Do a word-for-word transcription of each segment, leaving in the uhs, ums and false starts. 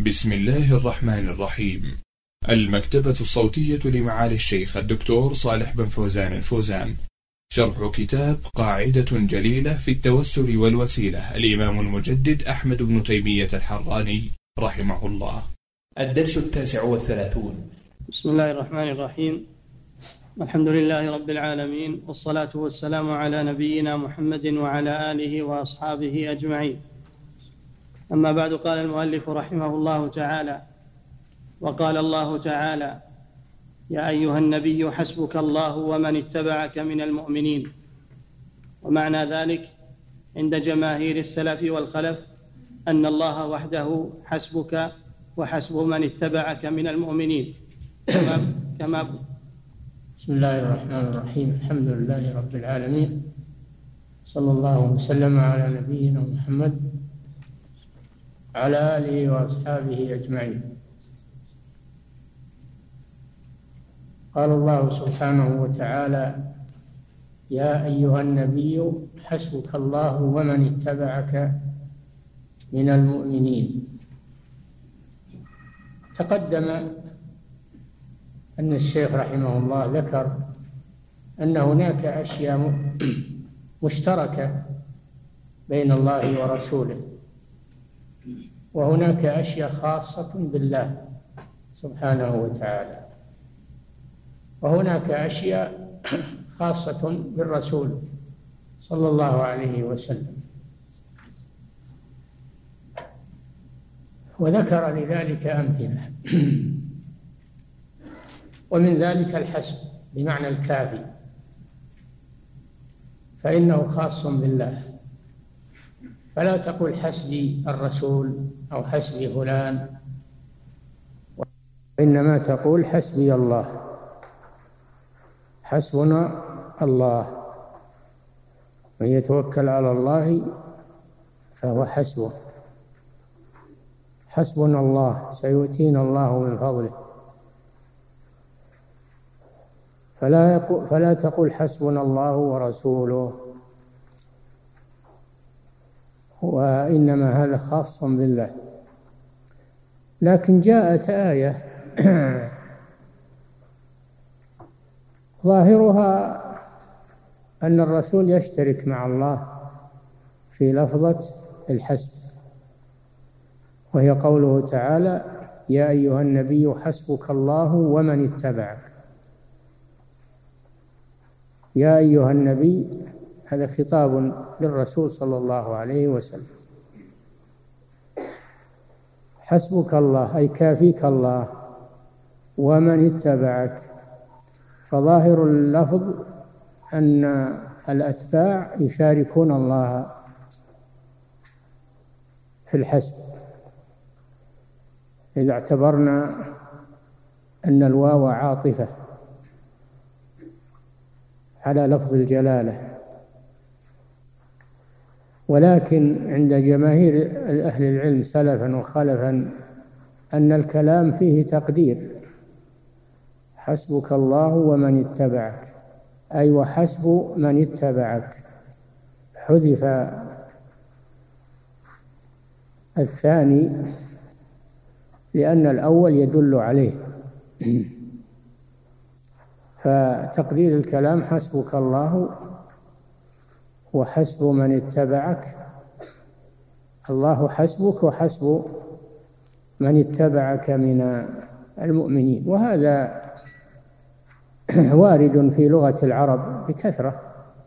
بسم الله الرحمن الرحيم. المكتبة الصوتية لمعالي الشيخ الدكتور صالح بن فوزان الفوزان، شرح كتاب قاعدة جليلة في التوسل والوسيلة، الإمام المجدد أحمد بن تيمية الحراني رحمه الله. الدرس التاسع والثلاثون. بسم الله الرحمن الرحيم. الحمد لله رب العالمين، والصلاة والسلام على نبينا محمد وعلى آله وأصحابه أجمعين. أما بعد، قال المؤلف رحمه الله تعالى: وقال الله تعالى: يا أيها النبي حسبك الله ومن اتبعك من المؤمنين. ومعنى ذلك عند جماهير السلف والخلف أن الله وحده حسبك وحسب من اتبعك من المؤمنين، كما كما بسم الله الرحمن الرحيم. الحمد لله رب العالمين، صلى الله وسلم على نبينا محمد على آله وأصحابه أجمعين. قال الله سبحانه وتعالى: يا أيها النبي حسبك الله ومن اتبعك من المؤمنين. تقدم أن الشيخ رحمه الله ذكر أن هناك أشياء مشتركة بين الله ورسوله، وهناك أشياء خاصة بالله سبحانه وتعالى، وهناك أشياء خاصة بالرسول صلى الله عليه وسلم. وذكر لذلك أمثلة، ومن ذلك الحسب بمعنى الكافي، فإنه خاص بالله، فلا تقل حسبي الرسول أو حسبي فلان، وإنما تقول حسبي الله، حسبنا الله، من يتوكل على الله فهو حسبه، حسبنا الله سيؤتينا الله من فضله. فلا يقول فلا تقل حسبنا الله ورسوله، وإنما هذا خاص بالله. لكن جاءت آية ظاهرها أن الرسول يشترك مع الله في لفظة الحسب، وهي قوله تعالى: يا أيها النبي حسبك الله ومن اتبعك. يا أيها النبي هذا خطاب للرسول صلى الله عليه وسلم. حسبك الله أي كافيك الله، ومن اتبعك، فظاهر اللفظ أن الأتباع يشاركون الله في الحسب، إذا اعتبرنا أن الواو عاطفة على لفظ الجلالة. ولكن عند جماهير أهل العلم سلفا وخلفا أن الكلام فيه تقدير: حسبك الله ومن اتبعك، أي وحسب من اتبعك، حذف الثاني لأن الأول يدل عليه، فتقدير الكلام حسبك الله وحسب من اتبعك، الله حسبك وحسب من اتبعك من المؤمنين. وهذا وارد في لغة العرب بكثرة،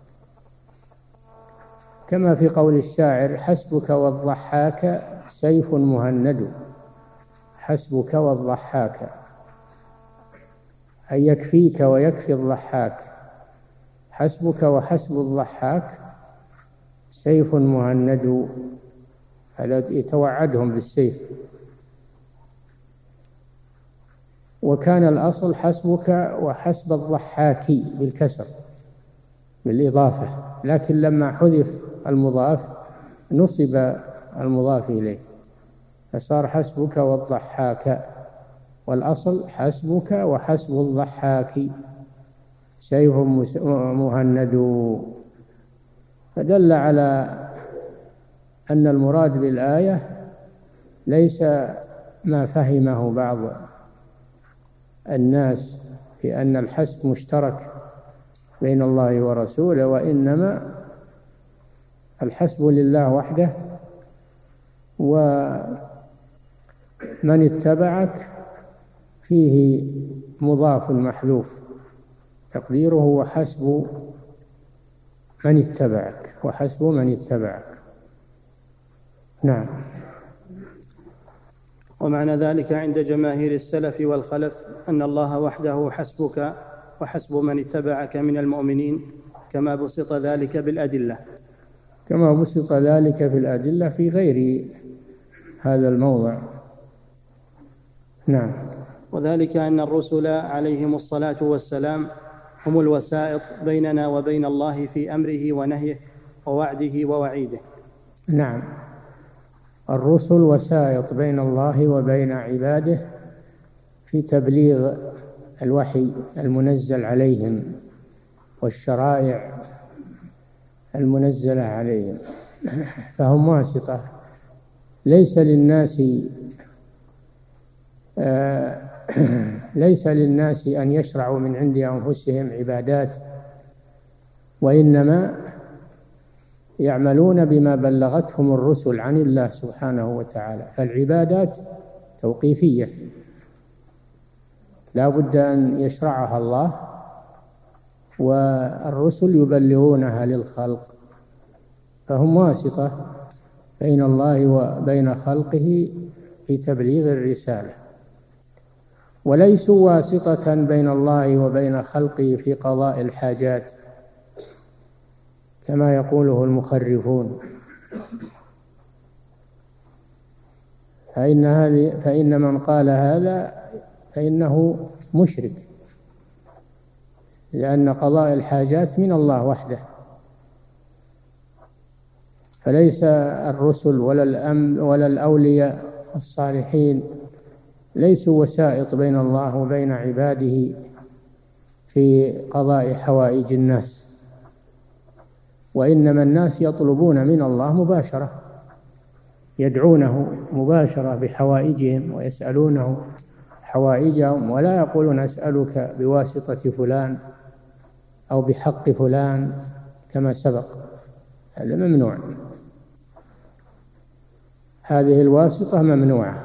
كما في قول الشاعر: حسبك والضحاك سيف مهند. حسبك والضحاك أي يكفيك ويكفي الضحاك، حسبك وحسب الضحاك سيف مهند، هذا يتوعدهم بالسيف. وكان الأصل حسبك وحسب الضحاك بالكسر بالإضافة، لكن لما حذف المضاف نصب المضاف إليه فصار حسبك والضحاك، والأصل حسبك وحسب الضحاك سيف مهند. فدل على أن المراد بالآية ليس ما فهمه بعض الناس في أن الحسب مشترك بين الله ورسوله، وإنما الحسب لله وحده، ومن اتبعك فيه مضاف محذوف تقديره وحسب من اتبعك، وحسب من اتبعك. نعم. ومعنى ذلك عند جماهير السلف والخلف أن الله وحده حسبك وحسب من اتبعك من المؤمنين، كما بسط ذلك بالأدلة كما بسط ذلك في الأدلة في غير هذا الموضع. نعم. وذلك أن الرسل عليهم الصلاة والسلام هم الوسائط بيننا وبين الله في أمره ونهيه ووعده ووعيده. نعم، الرسل وسائط بين الله وبين عباده في تبليغ الوحي المنزل عليهم والشرائع المنزلة عليهم، فهم واسطة. ليس للناس آه ليس للناس أن يشرعوا من عند أنفسهم عبادات، وإنما يعملون بما بلغتهم الرسل عن الله سبحانه وتعالى. فالعبادات توقيفية لا بد أن يشرعها الله، والرسل يبلغونها للخلق، فهم واسطة بين الله وبين خلقه في تبليغ الرسالة، وليسوا واسطة بين الله وبين خلقه في قضاء الحاجات كما يقوله المخرفون. فإن هذه فإن من قال هذا فإنه مشرك، لأن قضاء الحاجات من الله وحده، فليس الرسل ولا الأم ولا الأولياء الصالحين ليسوا وسائط بين الله وبين عباده في قضاء حوائج الناس، وإنما الناس يطلبون من الله مباشرة، يدعونه مباشرة بحوائجهم ويسألونه حوائجهم، ولا يقولون أسألك بواسطة فلان أو بحق فلان كما سبق، هذا ممنوع، هذه الواسطة ممنوعة.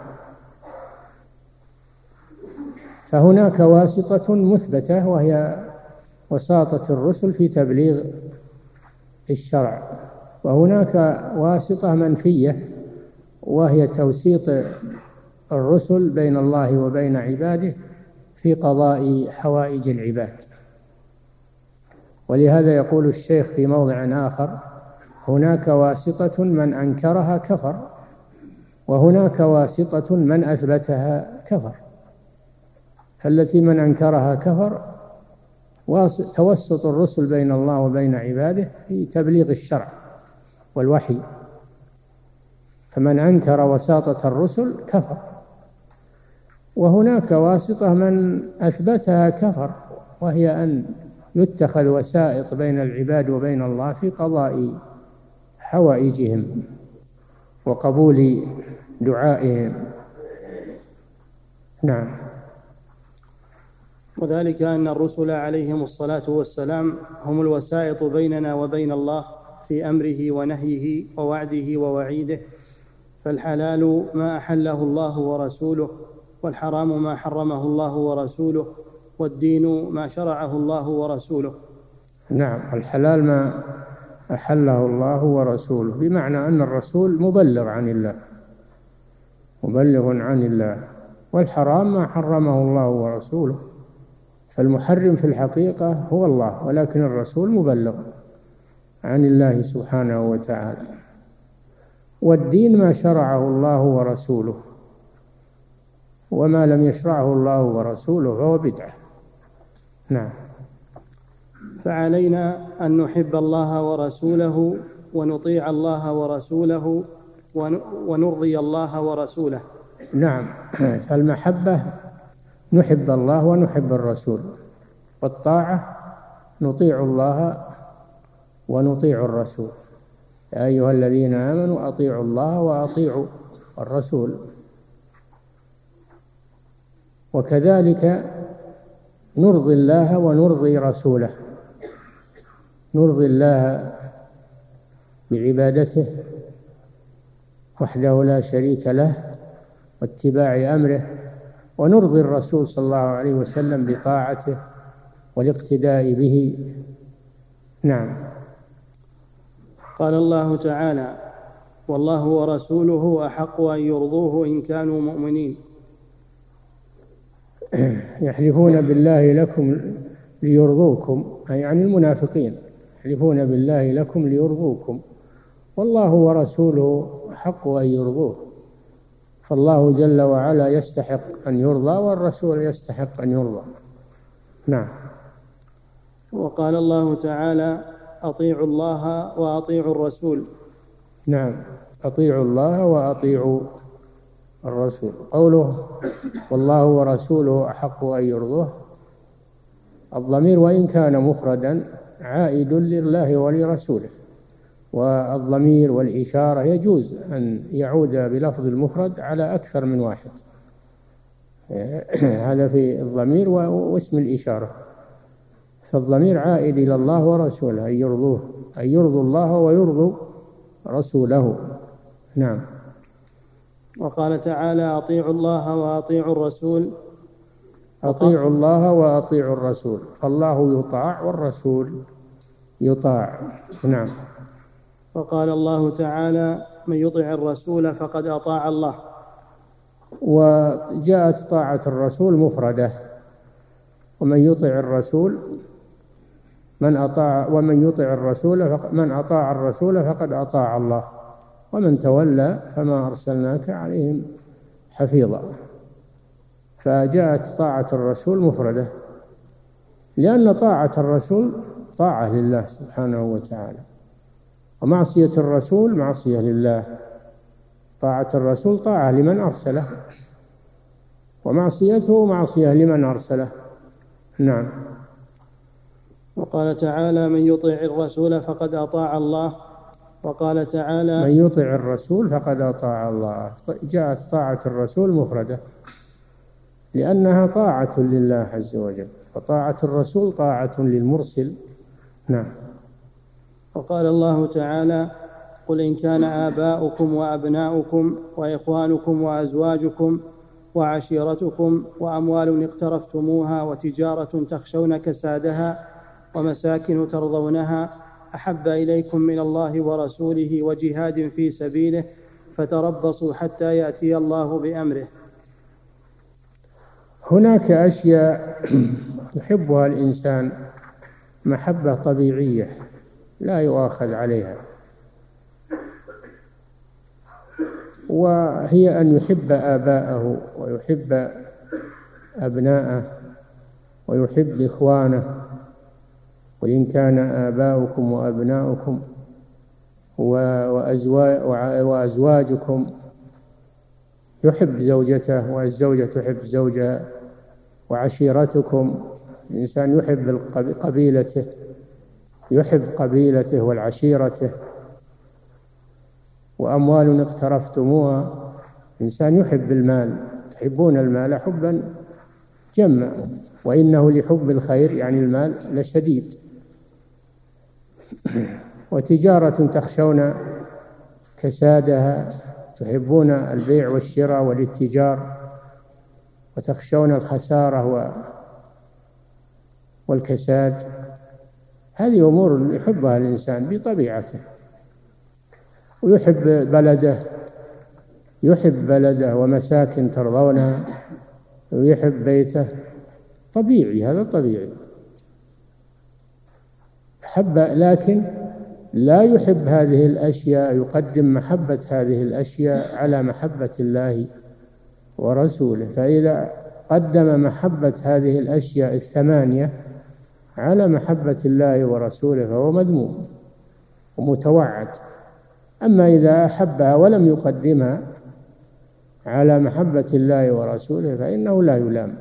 فهناك واسطة مثبتة وهي وساطة الرسل في تبليغ الشرع، وهناك واسطة منفية وهي توسيط الرسل بين الله وبين عباده في قضاء حوائج العباد. ولهذا يقول الشيخ في موضع آخر: هناك واسطة من أنكرها كفر، وهناك واسطة من أثبتها كفر. فالتي من أنكرها كفر توسط الرسل بين الله وبين عباده في تبليغ الشرع والوحي، فمن أنكر وساطة الرسل كفر. وهناك واسطة من أثبتها كفر، وهي أن يتخذ وسائط بين العباد وبين الله في قضاء حوائجهم وقبول دعائهم. نعم. وذلك أن الرسل عليهم الصلاة والسلام هم الوسائط بيننا وبين الله في أمره ونهيه ووعده ووعيده، فالحلال ما أحله الله ورسوله، والحرام ما حرمه الله ورسوله، والدين ما شرعه الله ورسوله. نعم، الحلال ما أحله الله ورسوله، بمعنى أن الرسول مبلغ عن الله مبلغ عن الله، والحرام ما حرمه الله ورسوله، فالمحرم في الحقيقة هو الله، ولكن الرسول مبلغ عن الله سبحانه وتعالى. والدين ما شرعه الله ورسوله، وما لم يشرعه الله ورسوله فهو بدعة. نعم. فعلينا أن نحب الله ورسوله ونطيع الله ورسوله ونرضي الله ورسوله. نعم، فالمحبة نحب الله ونحب الرسول، والطاعة نطيع الله ونطيع الرسول. يا أيها الذين آمنوا أطيعوا الله وأطيعوا الرسول. وكذلك نرضي الله ونرضي رسوله، نرضي الله بعبادته وحده لا شريك له واتباع أمره، ونرضي الرسول صلى الله عليه وسلم بطاعته والاقتداء به. نعم. قال الله تعالى: والله ورسوله أحق أن يرضوه إن كانوا مؤمنين. يحلفون بالله لكم ليرضوكم، أي يعني المنافقين، يحلفون بالله لكم ليرضوكم، والله ورسوله أحق أن يرضوه، فالله جل وعلا يستحق أن يرضى والرسول يستحق أن يرضى. نعم. وقال الله تعالى: أطيعوا الله وأطيعوا الرسول. نعم، أطيعوا الله وأطيعوا الرسول. قوله والله ورسوله أحق أن يرضوه، الضمير وإن كان مفردا عائد لله ولرسوله، والضمير والإشارة يجوز أن يعود بلفظ المفرد على أكثر من واحد، هذا في الضمير واسم الإشارة، فالضمير عائد إلى الله ورسوله، أن يرضوه، أن يرضوا الله ويرضوا رسوله. نعم. وقال تعالى: أطيعوا الله وأطيعوا الرسول. أطيعوا الله وأطيعوا الرسول، فالله يطاع والرسول يطاع. نعم. وقال الله تعالى: من يطع الرسول فقد أطاع الله. وجاءت طاعة الرسول مفردة، ومن يطع الرسول من أطاع، ومن يطع الرسول من أطاع الرسول فقد أطاع الله، ومن تولى فما أرسلناك عليهم حفيظا. فجاءت طاعة الرسول مفردة، لأن طاعة الرسول طاعة لله سبحانه وتعالى، ومعصية الرسول معصية لله. طاعة الرسول طاعة لمن أرسله، ومعصيته معصية لمن أرسله. نعم. وقال تعالى: من يطع الرسول فقد أطاع الله. وقال تعالى: من يطع الرسول فقد أطاع الله. جاءت طاعة الرسول مفردة لأنها طاعة لله عز وجل، وطاعة الرسول طاعة للمرسل. نعم. وقال الله تعالى: قل إن كان آباؤكم وأبناؤكم وإخوانكم وأزواجكم وعشيرتكم وأموال اقترفتموها وتجارة تخشون كسادها ومساكن ترضونها أحب إليكم من الله ورسوله وجهاد في سبيله فتربصوا حتى يأتي الله بأمره. هناك أشياء يحبها الإنسان محبة طبيعية لا يؤاخذ عليها، وهي أن يحب آباءه ويحب أبناءه ويحب إخوانه. وإن كان آباؤكم وأبناؤكم وأزواجكم، يحب زوجته والزوجة تحب زوجها، وعشيرتكم، الإنسان يحب قبيلته، يحب قبيلته والعشيرته. وأموال اقترفتموها، الإنسان يحب المال، تحبون المال حبا جما، وإنه لحب الخير يعني المال لشديد. وتجارة تخشون كسادها، تحبون البيع والشراء والاتجار وتخشون الخسارة والكساد. هذه أمور يحبها الإنسان بطبيعته. ويحب بلده، يحب بلده ومساكن ترضونها، ويحب بيته، طبيعي، هذا طبيعي. حب، لكن لا يحب هذه الأشياء، يقدم محبة هذه الأشياء على محبة الله ورسوله. فإذا قدم محبة هذه الأشياء الثمانية على محبة الله ورسوله فهو مذموم ومتوعد. أما إذا أحبها ولم يقدمها على محبة الله ورسوله فإنه لا يلام.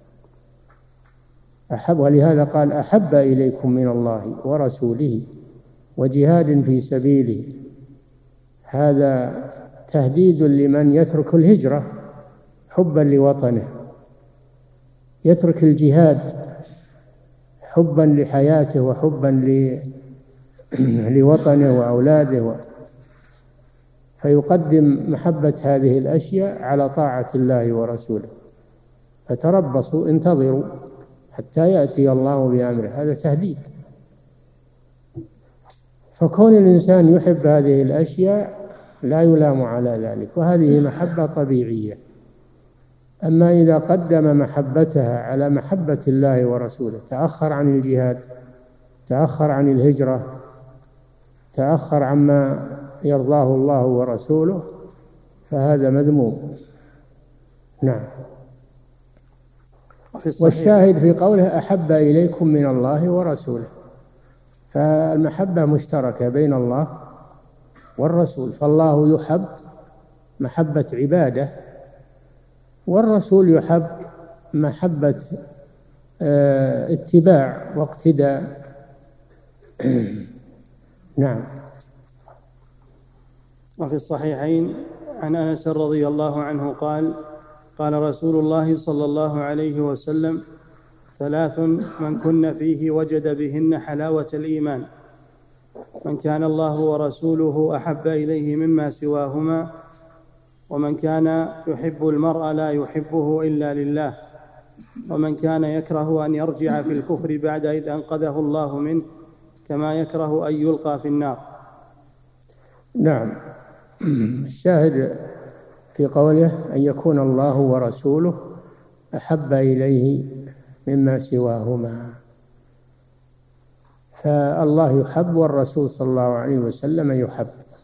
أحب، ولهذا قال: أحب إليكم من الله ورسوله وجهاد في سبيله. هذا تهديد لمن يترك الهجرة حبا لوطنه، يترك الجهاد حبا لحياته وحبا لوطنه وأولاده، فيقدم محبة هذه الأشياء على طاعة الله ورسوله. فتربصوا انتظروا حتى يأتي الله بأمره، هذا تهديد. فكون الإنسان يحب هذه الأشياء لا يلام على ذلك، وهذه محبة طبيعية. أما إذا قدم محبتها على محبة الله ورسوله، تأخر عن الجهاد، تأخر عن الهجرة، تأخر عما يرضاه الله ورسوله، فهذا مذموم. نعم. والشاهد في قوله أحب إليكم من الله ورسوله، فالمحبة مشتركة بين الله والرسول، فالله يحب محبة عباده، والرسول يحب محبة اتباع واقتداء. نعم. وفي الصحيحين عن أنس رضي الله عنه قال: قال رسول الله صلى الله عليه وسلم: ثلاث من كن فيه وجد بهن حلاوة الإيمان: من كان الله ورسوله أحب إليه مما سواهما، ومن كان يحب المرء لا يحبه إلا لله، ومن كان يكره أن يرجع في الكفر بعد إذ أنقذه الله منه، كما يكره أن يلقى في النار. نعم. الشاهد في قوله أن يكون الله ورسوله أحب إليه مما سواهما، فالله يحب والرسول صلى الله عليه وسلم يحب،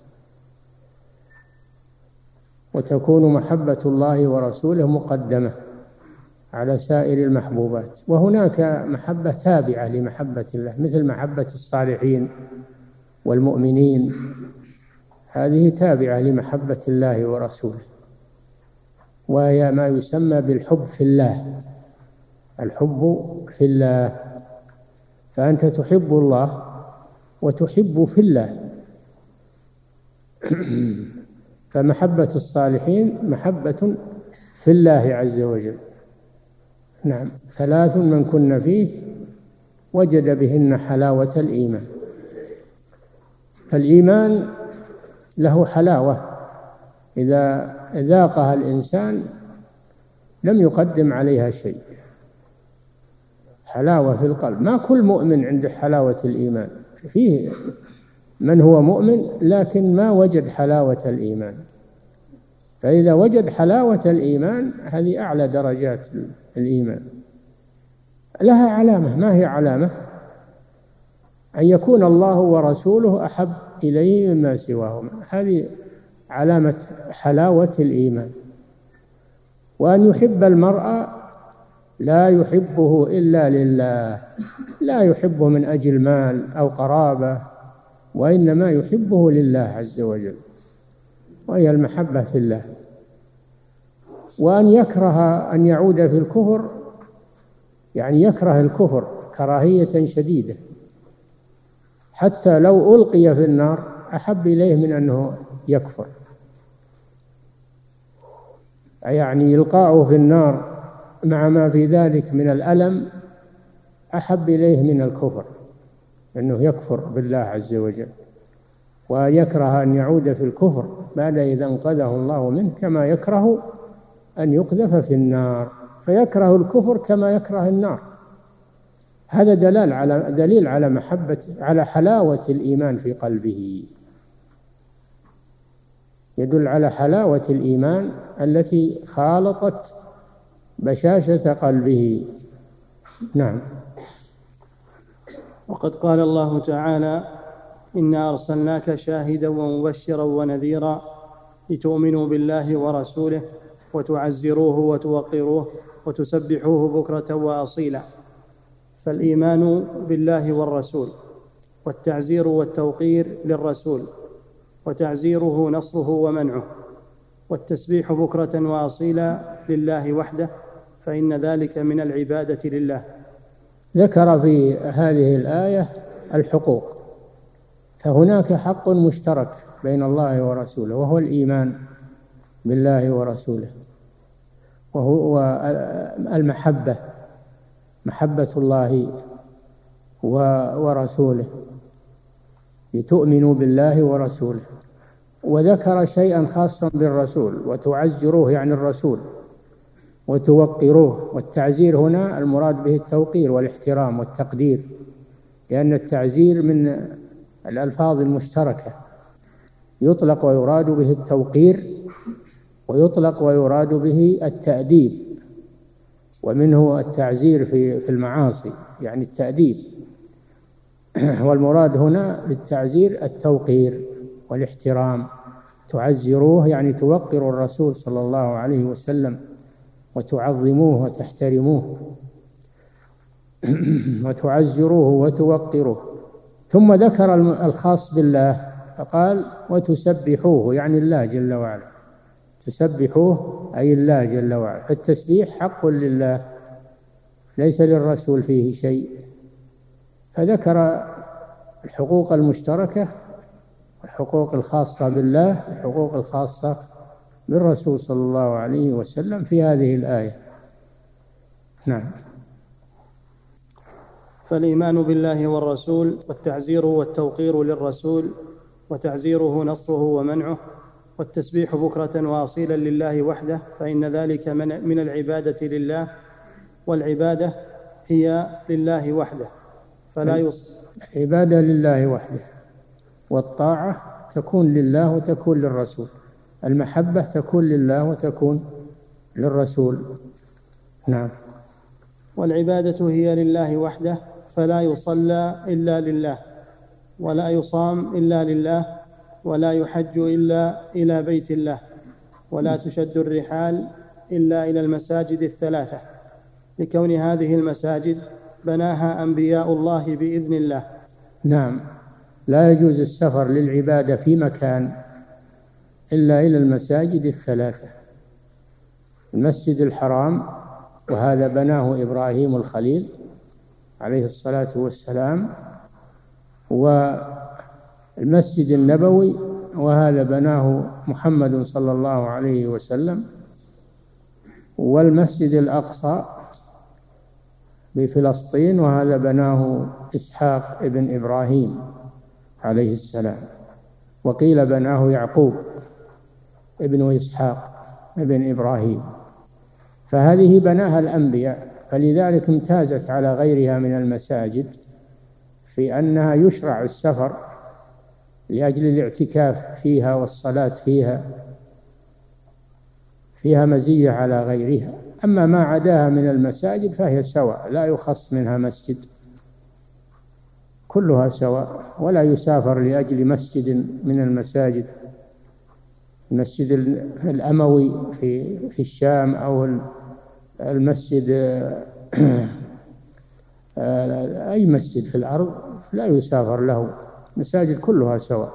وتكون محبة الله ورسوله مقدمة على سائر المحبوبات. وهناك محبة تابعة لمحبة الله، مثل محبة الصالحين والمؤمنين، هذه تابعة لمحبة الله ورسوله، وهي ما يسمى بالحب في الله، الحب في الله. فأنت تحب الله وتحب في الله. فمحبة الصالحين محبة في الله عز وجل. نعم. ثلاث من كن فيه وجد بهن حلاوة الإيمان. فالإيمان له حلاوة إذا ذاقها الإنسان لم يقدم عليها شيء، حلاوة في القلب. ما كل مؤمن عنده حلاوة الإيمان، فيه من هو مؤمن لكن ما وجد حلاوة الإيمان. فإذا وجد حلاوة الإيمان هذه أعلى درجات الإيمان. لها علامة، ما هي علامة؟ أن يكون الله ورسوله أحب إليه مما سواهما، هذه علامة حلاوة الإيمان. وأن يحب المرء لا يحبه إلا لله، لا يحبه من أجل مال أو قرابة، وإنما يحبه لله عز وجل، وهي المحبة في الله. وأن يكره أن يعود في الكفر، يعني يكره الكفر كراهية شديدة، حتى لو ألقي في النار أحب إليه من أنه يكفر، يعني يلقاه في النار مع ما في ذلك من الألم أحب إليه من الكفر، أنه يكفر بالله عز وجل. ويكره أن يعود في الكفر بعد إذا أنقذه الله منه، كما يكره أن يقذف في النار، فيكره الكفر كما يكره النار. هذا دلال على دليل على محبة على حلاوة الإيمان في قلبه، يدل على حلاوة الإيمان التي خالطت بشاشة قلبه. نعم. وقد قال الله تعالى: إنا أرسلناك شاهدا ومبشرا ونذيرا لتؤمنوا بالله ورسوله وتعزروه وتوقروه وتسبحوه بكرة وأصيلا. فالإيمان بالله والرسول، والتعزير والتوقير للرسول، وتعزيره نصره ومنعه، والتسبيح بكرة وأصيلا لله وحده، فإن ذلك من العبادة لله. ذكر في هذه الآية الحقوق، فهناك حق مشترك بين الله ورسوله، وهو الإيمان بالله ورسوله، وهو المحبة محبة الله ورسوله، لتؤمنوا بالله ورسوله. وذكر شيئا خاصا بالرسول: وتعزروه يعني الرسول، وتوقروه. والتعزير هنا المراد به التوقير والاحترام والتقدير، لأن التعزير من الألفاظ المشتركة، يطلق ويراد به التوقير، ويطلق ويراد به التأديب، ومنه التعزير في في المعاصي يعني التأديب. والمراد هنا بالتعزير التوقير والاحترام. تعزروه يعني توقروا الرسول صلى الله عليه وسلم، وتعظموه وتحترموه، وتعزروه وتوقروه. ثم ذكر الخاص بالله فقال: وتسبحوه يعني الله جل وعلا. تسبحوه أي الله جل وعلا. فالتسبيح حق لله، ليس للرسول فيه شيء. فذكر الحقوق المشتركة، الحقوق الخاصة بالله، الحقوق الخاصة بالرسول صلى الله عليه وسلم في هذه الآية. نعم. فالإيمان بالله والرسول، والتعزير والتوقير للرسول، وتعزيره نصره ومنعه، والتسبيح بكرة وأصيلا لله وحده، فإن ذلك من العبادة لله، والعبادة هي لله وحده فلا يص عبادة لله وحده، والطاعة تكون لله وتكون للرسول، المحبة تكون لله وتكون للرسول. نعم. والعبادة هي لله وحده فلا يصلى إلا لله، ولا يصام إلا لله، ولا يحج إلا إلى بيت الله، ولا تشد الرحال إلا إلى المساجد الثلاثة، لكون هذه المساجد بناها أنبياء الله بإذن الله. نعم. لا يجوز السفر للعبادة في مكان إلا إلى المساجد الثلاثة: المسجد الحرام، وهذا بناه إبراهيم الخليل عليه الصلاة والسلام، والمسجد النبوي، وهذا بناه محمد صلى الله عليه وسلم، والمسجد الأقصى بفلسطين، وهذا بناه إسحاق ابن إبراهيم عليه السلام، وقيل بناه يعقوب ابن إسحاق ابن إبراهيم. فهذه بناها الأنبياء، فلذلك امتازت على غيرها من المساجد في أنها يشرع السفر لأجل الاعتكاف فيها والصلاة فيها، فيها مزية على غيرها. أما ما عداها من المساجد فهي سواء، لا يخص منها مسجد، كلها سواء، ولا يسافر لأجل مسجد من المساجد، المسجد الأموي في في الشام، أو المسجد أي مسجد في الأرض لا يسافر له، مساجد كلها سواء،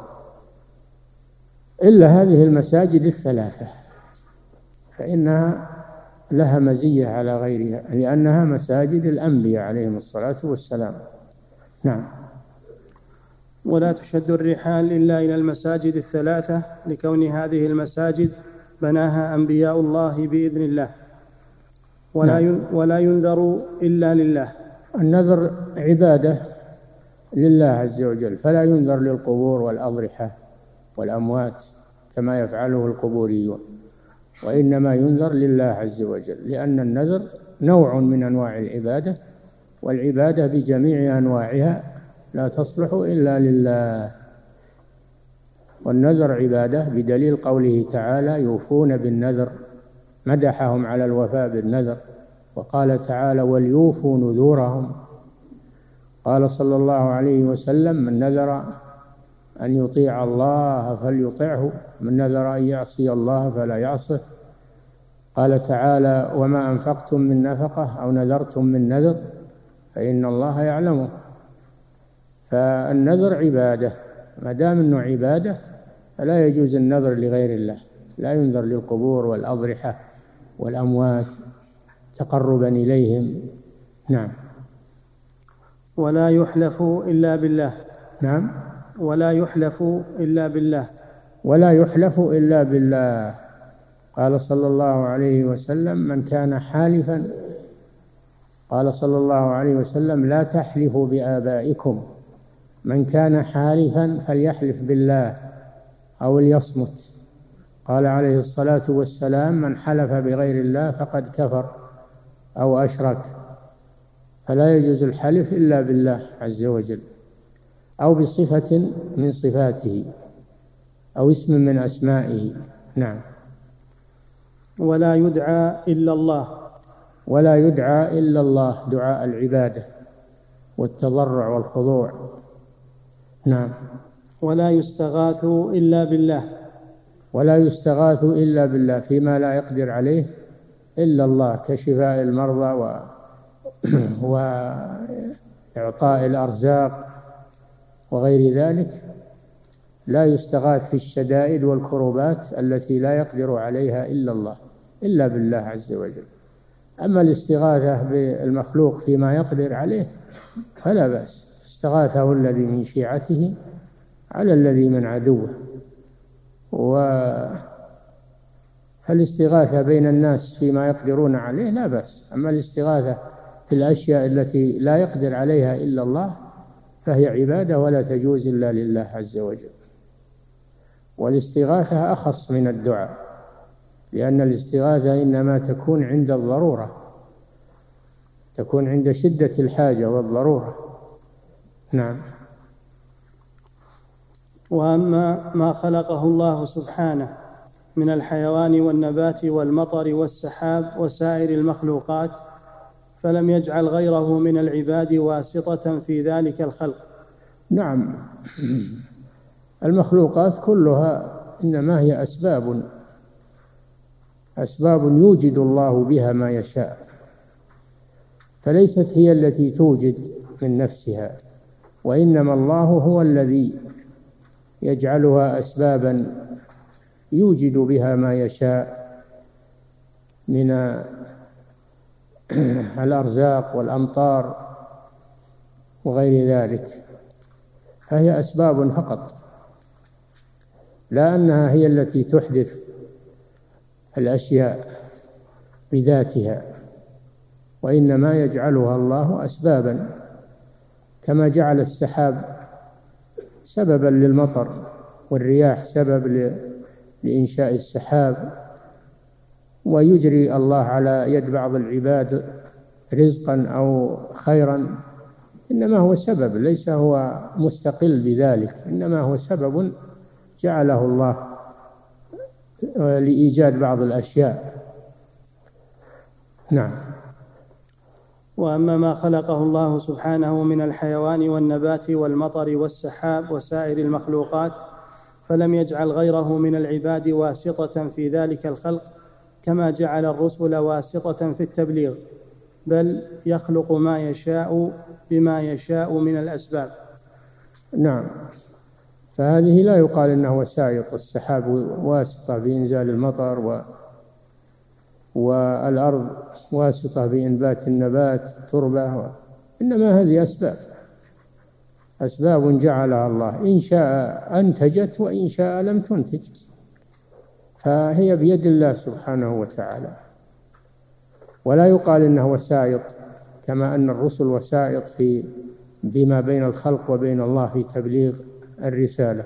إلا هذه المساجد الثلاثة فإنها لها مزية على غيرها، لأنها مساجد الأنبياء عليهم الصلاة والسلام. نعم. ولا تشد الرحال إلا إلى المساجد الثلاثة، لكون هذه المساجد بناها أنبياء الله بإذن الله، ولا نعم. ولا ينذر إلا لله. النذر عبادة لله عز وجل، فلا ينذر للقبور والأضرحة والأموات كما يفعله القبوريون، وإنما ينذر لله عز وجل، لأن النذر نوع من أنواع العبادة، والعبادة بجميع أنواعها لا تصلح إلا لله. والنذر عبادة بدليل قوله تعالى: يوفون بالنذر، مدحهم على الوفاء بالنذر. وقال تعالى: وليوفوا نذورهم. قال صلى الله عليه وسلم: من نذر أن يطيع الله فليطعه، من نذر أن يعصي الله فلا يعصه. قال تعالى: وما أنفقتم من نفقة أو نذرتم من نذر فإن الله يعلمه. فالنذر عبادة، ما دام أنه عبادة فلا يجوز النذر لغير الله، لا ينذر للقبور والأضرحة والأموات تقربا إليهم. نعم. ولا يحلف إلا بالله. نعم. ولا يحلف إلا بالله. ولا يحلف إلا بالله. قال صلى الله عليه وسلم: من كان حالفا قال صلى الله عليه وسلم: لا تحلفوا بآبائكم، من كان حالفا فليحلف بالله أو ليصمت. قال عليه الصلاة والسلام: من حلف بغير الله فقد كفر أو أشرك. فلا يجوز الحلف إلا بالله عز وجل، أو بصفة من صفاته، أو اسم من أسمائه. نعم. ولا يدعى إلا الله. ولا يدعى إلا الله، دعاء العبادة والتضرع والخضوع. نعم. ولا يستغاث إلا بالله. ولا يستغاث إلا بالله فيما لا يقدر عليه إلا الله، كشفاء المرضى و... وإعطاء الأرزاق وغير ذلك. لا يستغاث في الشدائد والكروبات التي لا يقدر عليها إلا الله، إلا بالله عز وجل. أما الاستغاثة بالمخلوق فيما يقدر عليه فلا بأس. استغاثه الذي من شيعته على الذي من عدوه. فالاستغاثة بين الناس فيما يقدرون عليه لا بأس. أما الاستغاثة في الأشياء التي لا يقدر عليها إلا الله فهي عبادة ولا تجوز إلا لله عز وجل. والاستغاثة أخص من الدعاء، لأن الاستغاثة إنما تكون عند الضرورة، تكون عند شدة الحاجة والضرورة. نعم. وأما ما خلقه الله سبحانه من الحيوان والنبات والمطر والسحاب وسائر المخلوقات فلم يجعل غيره من العباد واسطة في ذلك الخلق. نعم. المخلوقات كلها إنما هي أسباب أسباب يوجد الله بها ما يشاء، فليست هي التي توجد من نفسها، وإنما الله هو الذي يجعلها أسبابا يوجد بها ما يشاء من الأرزاق والأمطار وغير ذلك، فهي أسباب فقط، لا أنها هي التي تحدث الأشياء بذاتها، وإنما يجعلها الله أسبابا، كما جعل السحاب سببا للمطر والرياح سبب لإنشاء السحاب، ويجري الله على يد بعض العباد رزقا أو خيرا، إنما هو سبب، ليس هو مستقل بذلك، إنما هو سبب جعله الله لإيجاد بعض الأشياء. نعم. وأما ما خلقه الله سبحانه من الحيوان والنبات والمطر والسحاب وسائر المخلوقات فلم يجعل غيره من العباد واسطة في ذلك الخلق، كما جعل الرسل واسطة في التبليغ، بل يخلق ما يشاء بما يشاء من الأسباب. نعم. فهذه لا يقال إنه وسائط، السحاب واسطة بإنزال المطر و والأرض واسطة بإنبات النبات تربة و... إنما هذه أسباب أسباب جعلها الله، إن شاء أنتجت وإن شاء لم تنتج، فهي بيد الله سبحانه وتعالى. ولا يقال إنه وسائط، كما أن الرسل وسائط في فيما بين الخلق وبين الله في تبليغ الرسالة.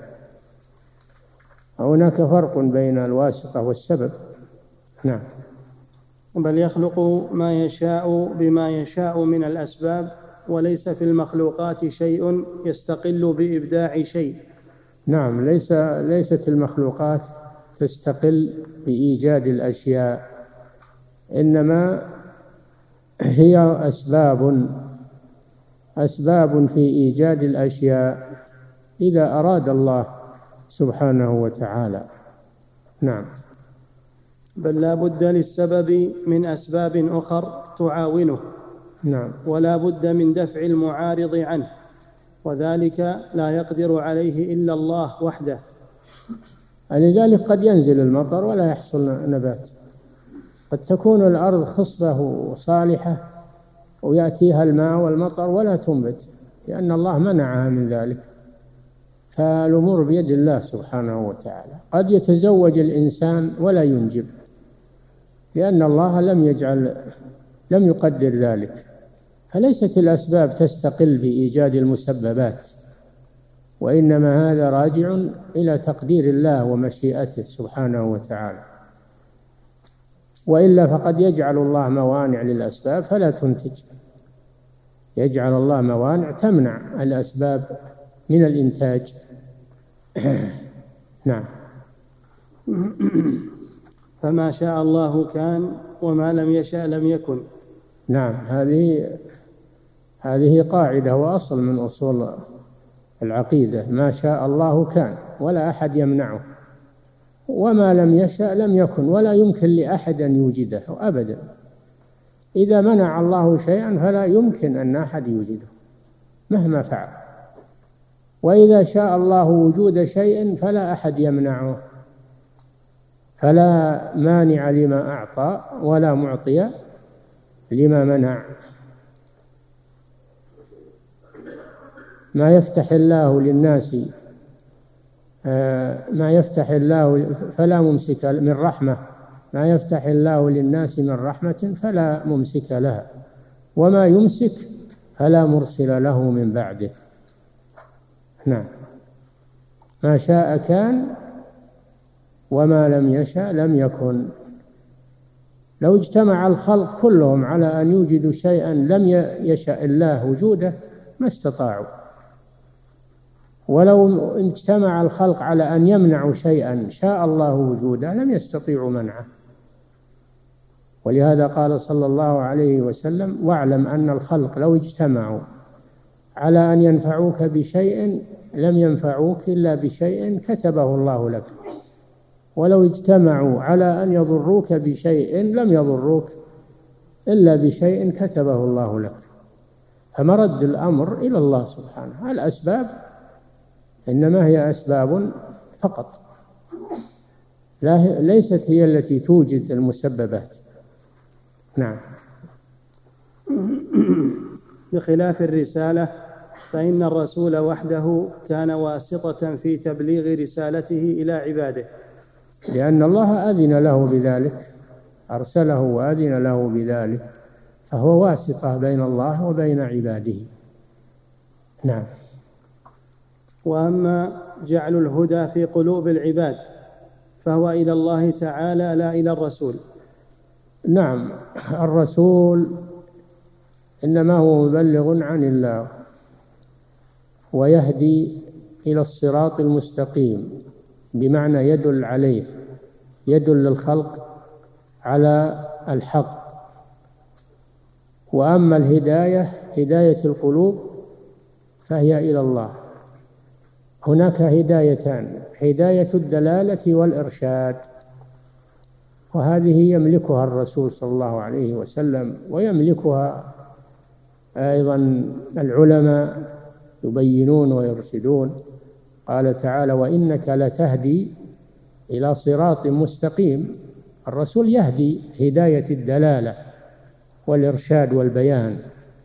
هناك فرق بين الواسطة والسبب. نعم. بل يخلق ما يشاء بما يشاء من الأسباب، وليس في المخلوقات شيء يستقل بإبداع شيء. نعم. ليس ليست المخلوقات تستقل بإيجاد الأشياء، إنما هي أسباب أسباب في إيجاد الأشياء إذا أراد الله سبحانه وتعالى. نعم. بل لا بد للسبب من أسباب أخر تعاونه. نعم. ولا بد من دفع المعارض عنه، وذلك لا يقدر عليه إلا الله وحده. لذلك قد ينزل المطر ولا يحصل نبات، قد تكون الأرض خصبة وصالحة ويأتيها الماء والمطر ولا تنبت، لأن الله منعها من ذلك. فالأمور بيد الله سبحانه وتعالى. قد يتزوج الإنسان ولا ينجب، لأن الله لم يجعل لم يقدر ذلك. فليست الأسباب تستقل بإيجاد المسببات، وإنما هذا راجع إلى تقدير الله ومشيئته سبحانه وتعالى، وإلا فقد يجعل الله موانع للأسباب فلا تنتج، يجعل الله موانع تمنع الأسباب من الإنتاج. نعم. فما شاء الله كان وما لم يشأ لم يكن. نعم، هذه هذه قاعدة وأصل من أصول العقيدة، ما شاء الله كان ولا أحد يمنعه، وما لم يشأ لم يكن، ولا يمكن لأحد أن يوجده أبدا. إذا منع الله شيئا فلا يمكن أن أحد يوجده مهما فعل، وإذا شاء الله وجود شيء فلا أحد يمنعه، فلا مانع لما أعطى ولا معطي لما منع. ما يفتح الله للناس ما يفتح الله فلا ممسك من رحمة ما يفتح الله للناس من رحمة فلا ممسك لها، وما يمسك فلا مرسل له من بعده. نعم. ما شاء كان وما لم يشأ لم يكن. لو اجتمع الخلق كلهم على أن يوجدوا شيئا لم يشأ الله وجوده ما استطاعوا، ولو اجتمع الخلق على أن يمنعوا شيئا شاء الله وجوده لم يستطيعوا منعه. ولهذا قال صلى الله عليه وسلم: واعلم أن الخلق لو اجتمعوا على أن ينفعوك بشيء لم ينفعوك إلا بشيء كتبه الله لك، ولو اجتمعوا على أن يضروك بشيء لم يضروك إلا بشيء كتبه الله لك. فمرد الأمر إلى الله سبحانه. الأسباب إنما هي أسباب فقط، لا ليست هي التي توجد المسببات. نعم. بخلاف الرسالة فإن الرسول وحده كان واسطة في تبليغ رسالته إلى عباده، لأن الله أذن له بذلك، أرسله وأذن له بذلك، فهو واسطة بين الله وبين عباده. نعم. وأما جعل الهدى في قلوب العباد فهو إلى الله تعالى لا إلى الرسول. نعم، الرسول إنما هو مبلغ عن الله ويهدي إلى الصراط المستقيم، بمعنى يدل عليه، يدل الخلق على الحق. وأما الهداية هداية القلوب فهي إلى الله. هناك هدايتان: هداية الدلالة والإرشاد، وهذه يملكها الرسول صلى الله عليه وسلم، ويملكها أيضا العلماء يبينون ويرشدون. قال تعالى: وإنك لتهدي إلى صراط مستقيم. الرسول يهدي هداية الدلالة والإرشاد والبيان،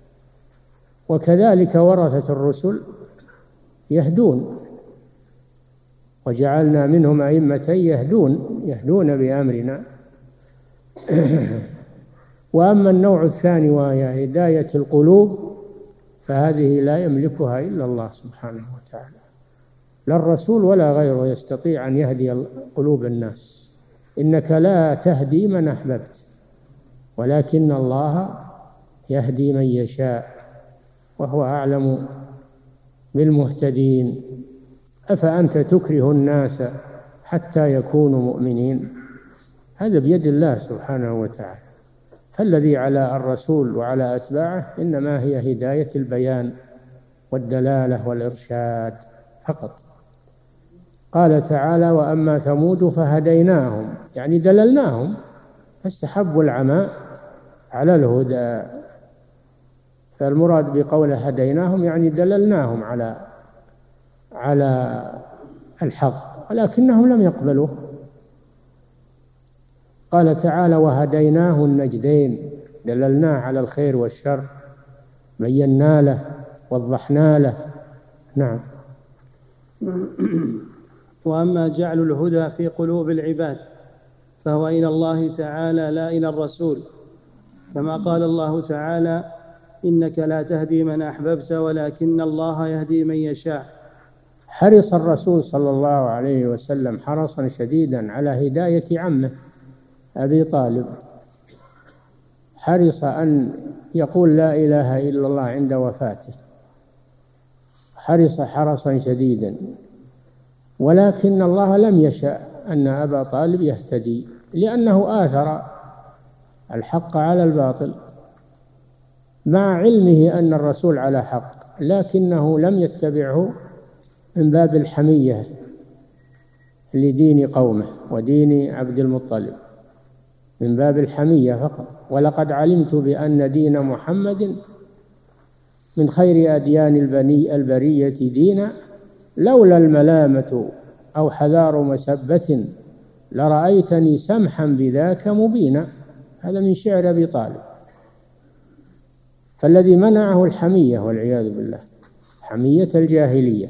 وكذلك ورثة الرسل يهدون، وجعلنا منهم أئمة يهدون يهدون بأمرنا. وأما النوع الثاني وهي هداية القلوب فهذه لا يملكها إلا الله سبحانه وتعالى، لا الرسول ولا غيره يستطيع أن يهدي قلوب الناس. إنك لا تهدي من أحببت ولكن الله يهدي من يشاء وهو أعلم بالمهتدين. أفأنت تكره الناس حتى يكونوا مؤمنين؟ هذا بيد الله سبحانه وتعالى. فالذي على الرسول وعلى أتباعه إنما هي هداية البيان والدلالة والإرشاد فقط. قال تعالى: وأما ثمود فهديناهم، يعني دللناهم، فاستحبوا العمى على الهدى. فالمراد بقوله هديناهم يعني دللناهم على على الحق، ولكنهم لم يقبلوا. قال تعالى: وهديناه النجدين، دللناه على الخير والشر، بينا له وضحنا له. نعم. وأما جعل الهدى في قلوب العباد فهو إلى الله تعالى لا إلى الرسول، كما قال الله تعالى: إنك لا تهدي من أحببت ولكن الله يهدي من يشاء. حرص الرسول صلى الله عليه وسلم حرصا شديدا على هداية عمه أبي طالب، حرص أن يقول لا إله إلا الله عند وفاته، حرص حرصا شديدا، ولكن الله لم يشاء أن أبا طالب يهتدي، لأنه آثر الحق على الباطل مع علمه أن الرسول على حق، لكنه لم يتبعه من باب الحمية لدين قومه ودين عبد المطلب، من باب الحمية فقط. ولقد علمت بأن دين محمد من خير أديان البني البرية دينا، لولا الملامة أو حذار مسبة لرأيتني سمحا بذاك مبينا. هذا من شعر أبي طالب. فالذي منعه الحمية والعياذ بالله، حمية الجاهلية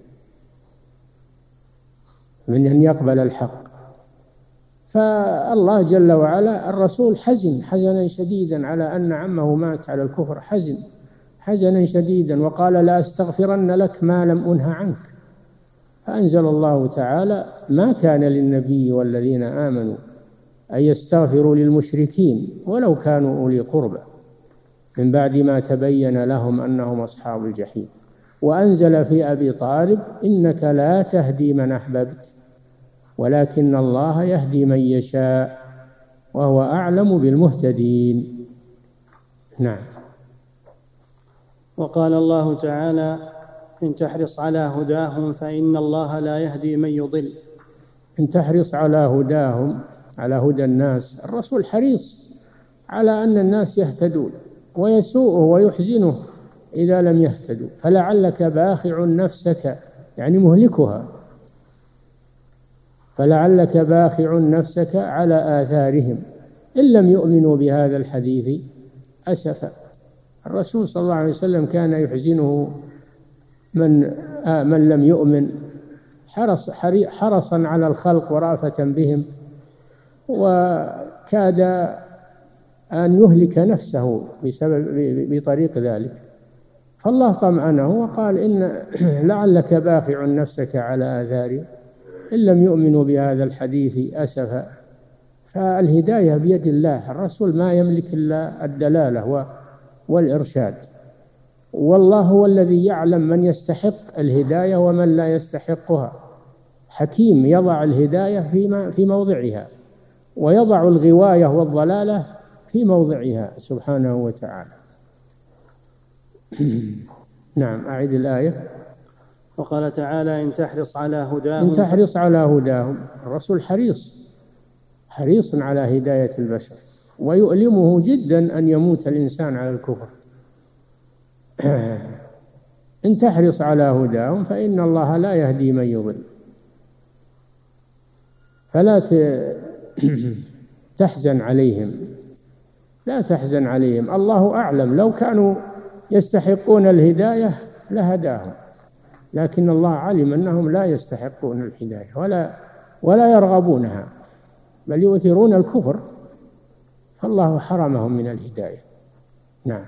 من أن يقبل الحق. فالله جل وعلا الرسول حزن حزنا شديدا على أن عمه مات على الكفر، حزن حزنا شديدا، وقال لا أستغفرن لك ما لم أنه عنك. فأنزل الله تعالى ما كان للنبي والذين آمنوا أن يستغفروا للمشركين ولو كانوا أولي قربى من بعد ما تبين لهم أنهم أصحاب الجحيم. وأنزل في أبي طالب إنك لا تهدي من أحببت ولكن الله يهدي من يشاء وهو أعلم بالمهتدين. نعم. وقال الله تعالى إن تحرص على هداهم فإن الله لا يهدي من يضل. إن تحرص على هداهم، على هدى الناس، الرسول حريص على أن الناس يهتدون، ويسوءه ويحزنه إذا لم يهتدوا، فلعلك باخع نفسك يعني مهلكها، فلعلك باخع نفسك على آثارهم إن لم يؤمنوا بهذا الحديث أسفا. الرسول صلى الله عليه وسلم كان يحزنه من آه من لم يؤمن، حرص حرصا على الخلق ورأفة بهم، وكاد أن يهلك نفسه بسبب بطريق ذلك. فالله طمأنه وقال إن لعلك باخع نفسك على آثارهم إن لم يؤمنوا بهذا الحديث أسفا. فالهداية بيد الله، الرسول ما يملك إلا الدلالة والإرشاد، والله هو الذي يعلم من يستحق الهداية ومن لا يستحقها. حكيم يضع الهداية في موضعها ويضع الغواية والضلالة في موضعها سبحانه وتعالى. نعم. أعيد الآية. وقال تعالى إن تحرص على هداهم إن تحرص على هداهم، الرسول حريص حريص على هداية البشر، ويؤلمه جدا أن يموت الإنسان على الكفر. إن تحرص على هداهم فإن الله لا يهدي من يضل. فلا تحزن عليهم، لا تحزن عليهم، الله أعلم، لو كانوا يستحقون الهداية لهداهم، لكن الله علم أنهم لا يستحقون الهداية ولا ولا يرغبونها، بل يؤثرون الكفر، فالله حرمهم من الهداية. نعم.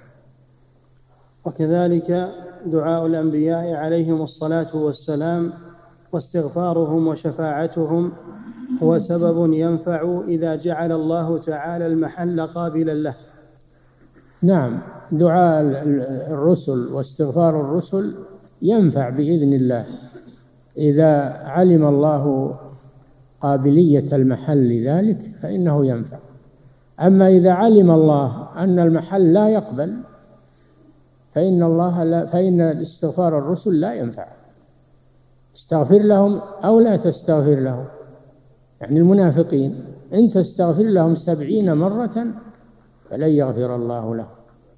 وكذلك دعاء الأنبياء عليهم الصلاة والسلام واستغفارهم وشفاعتهم هو سبب ينفع إذا جعل الله تعالى المحل قابلا له. نعم. دعاء الرسل واستغفار الرسل ينفع بإذن الله إذا علم الله قابلية المحل لذلك فإنه ينفع. أما إذا علم الله أن المحل لا يقبل فإن الله لا فإن استغفار الرسل لا ينفع. استغفر لهم أو لا تستغفر لهم، يعني المنافقين إن تستغفر لهم سبعين مرة فلن يغفر الله لهم،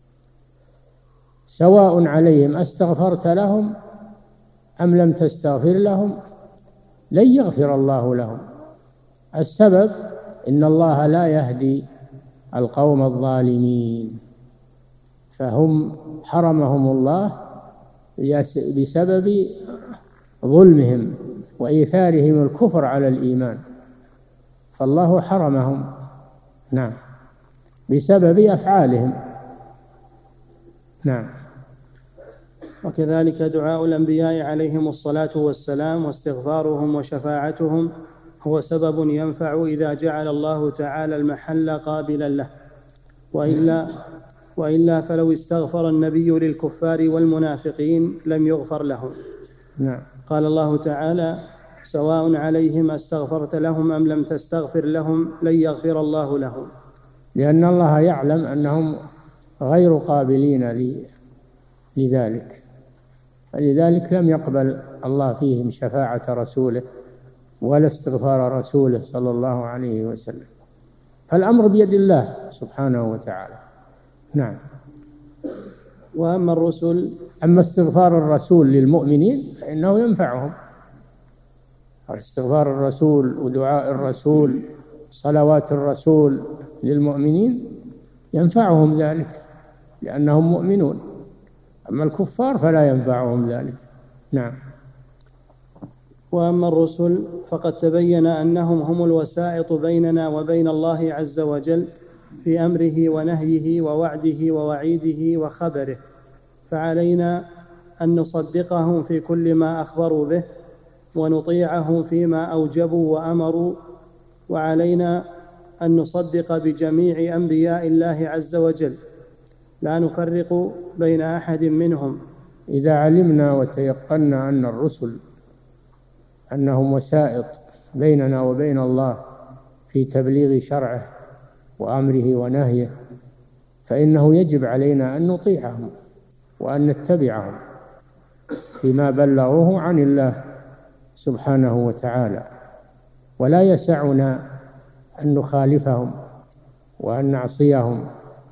سواء عليهم أستغفرت لهم أم لم تستغفر لهم لن يغفر الله لهم. السبب إن الله لا يهدي القوم الظالمين، فهم حرمهم الله بسبب ظلمهم وإيثارهم الكفر على الإيمان، فالله حرمهم. نعم. بسبب أفعالهم. نعم. وكذلك دعاء الأنبياء عليهم الصلاة والسلام واستغفارهم وشفاعتهم هو سبب ينفع إذا جعل الله تعالى المحل قابلا له، وإلا, وإلا فلو استغفر النبي للكفار والمنافقين لم يغفر لهم. نعم. قال الله تعالى: سواء عليهم أستغفرت لهم أم لم تستغفر لهم لن يغفر الله لهم. لأن الله يعلم أنهم غير قابلين لذلك، فلذلك لم يقبل الله فيهم شفاعة رسوله ولا استغفار رسوله صلى الله عليه وسلم، فالأمر بيد الله سبحانه وتعالى. نعم. وأما الرسل أما استغفار الرسول للمؤمنين فإنه ينفعهم، استغفار الرسول ودعاء الرسول صلوات الرسول للمؤمنين ينفعهم ذلك لأنهم مؤمنون، أما الكفار فلا ينفعهم ذلك. نعم. وأما الرسل فقد تبين أنهم هم الوسائط بيننا وبين الله عز وجل في أمره ونهيه ووعده ووعيده وخبره، فعلينا أن نصدقهم في كل ما أخبروا به ونطيعهم فيما أوجبوا وأمروا، وعلينا أن نصدق بجميع أنبياء الله عز وجل لا نفرق بين أحد منهم. إذا علمنا وتيقنا أن الرسل أنهم وسائط بيننا وبين الله في تبليغ شرعه وأمره ونهيه، فإنه يجب علينا أن نطيعهم وأن نتبعهم فيما بلغوه عن الله سبحانه وتعالى، ولا يسعنا أن نخالفهم وأن نعصيهم،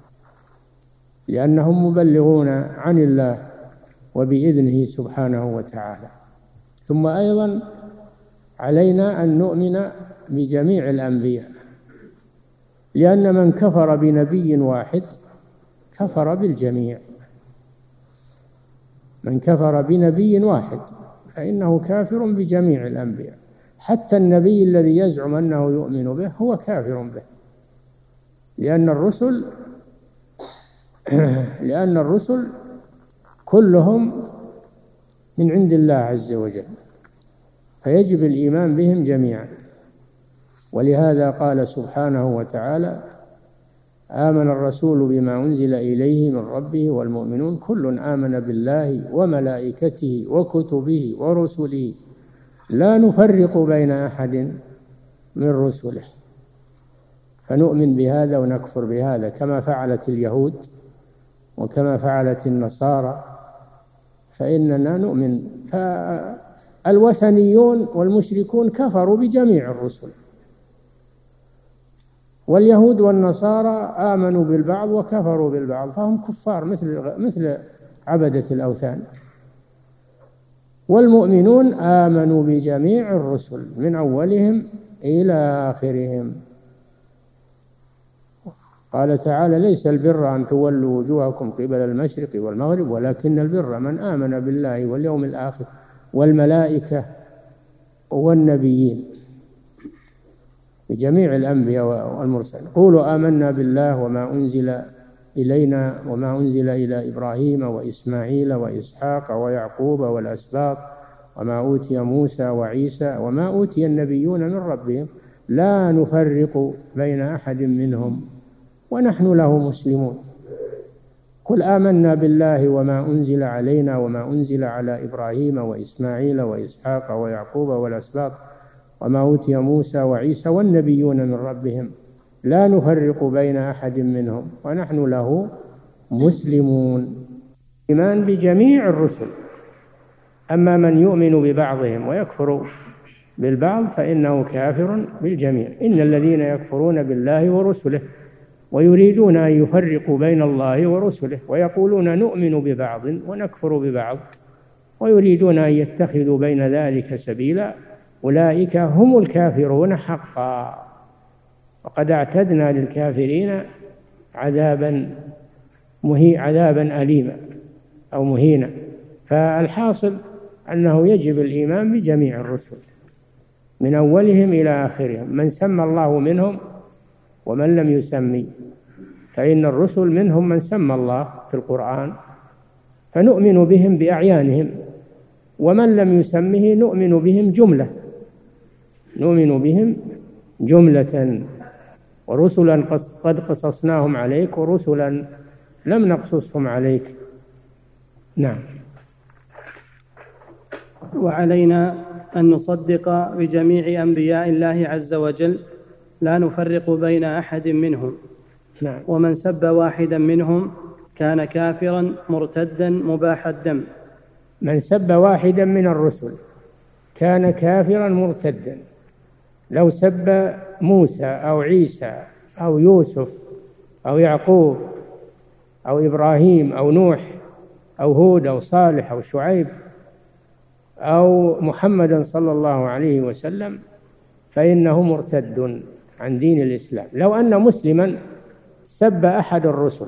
لأنهم مبلغون عن الله وبإذنه سبحانه وتعالى. ثم أيضا علينا أن نؤمن بجميع الأنبياء، لأن من كفر بنبي واحد كفر بالجميع، من كفر بنبي واحد فإنه كافر بجميع الأنبياء، حتى النبي الذي يزعم أنه يؤمن به هو كافر به، لأن الرسل لأن الرسل كلهم من عند الله عز وجل، فيجب الإيمان بهم جميعا. ولهذا قال سبحانه وتعالى: آمن الرسول بما أنزل إليه من ربه والمؤمنون كل آمن بالله وملائكته وكتبه ورسله لا نفرق بين أحد من رسله. فنؤمن بهذا ونكفر بهذا، كما فعلت اليهود وكما فعلت النصارى، فإننا نؤمن. فالوثنيون والمشركون كفروا بجميع الرسل، واليهود والنصارى آمنوا بالبعض وكفروا بالبعض، فهم كفار مثل مثل عبدة الأوثان. والمؤمنون آمنوا بجميع الرسل من أولهم إلى آخرهم. قال تعالى: ليس البر أن تولوا وجوهكم قبل المشرق والمغرب ولكن البر من آمن بالله واليوم الآخر والملائكة والنبيين، بجميع الأنبياء والمرسلين. قولوا آمنا بالله وما أنزل إلينا وما أنزل إلى إبراهيم وإسماعيل وإسحاق ويعقوب والأسباط وما أوتي موسى وعيسى وما أوتي النبيون من ربهم لا نفرق بين أحد منهم ونحن له مسلمون. قل آمنا بالله وما أنزل علينا وما أنزل على إبراهيم وإسماعيل وإسحاق ويعقوب والأسباط وما أوتي موسى وعيسى والنبيون من ربهم لا نفرق بين أحد منهم ونحن له مسلمون. إيمان بجميع الرسل. أما من يؤمن ببعضهم ويكفر بالبعض فإنه كافر بالجميع. إن الذين يكفرون بالله ورسله ويريدون أن يفرقوا بين الله ورسله ويقولون نؤمن ببعض ونكفر ببعض ويريدون أن يتخذوا بين ذلك سبيلا أولئك هم الكافرون حقا، وقد اعتدنا للكافرين عذابا مهي عذابا أليما أو مهينا. فالحاصل أنه يجب الإيمان بجميع الرسل من أولهم إلى آخرهم، من سمى الله منهم ومن لم يسمي، فإن الرسل منهم من سمى الله في القرآن فنؤمن بهم بأعيانهم، ومن لم يسمه نؤمن بهم جملة، نؤمن بهم جملة. ورسلا قد قصصناهم عليك ورسلا لم نقصصهم عليك. نعم. وعلينا أن نصدق بجميع أنبياء الله عز وجل لا نفرق بين أحد منهم. نعم. ومن سب واحدا منهم كان كافرا مرتدا مباح الدم. من سب واحدا من الرسل كان كافرا مرتدا. لو سب موسى أو عيسى أو يوسف أو يعقوب أو إبراهيم أو نوح أو هود أو صالح أو شعيب أو محمدا صلى الله عليه وسلم فإنه مرتد عن دين الإسلام. لو أن مسلما سب أحد الرسل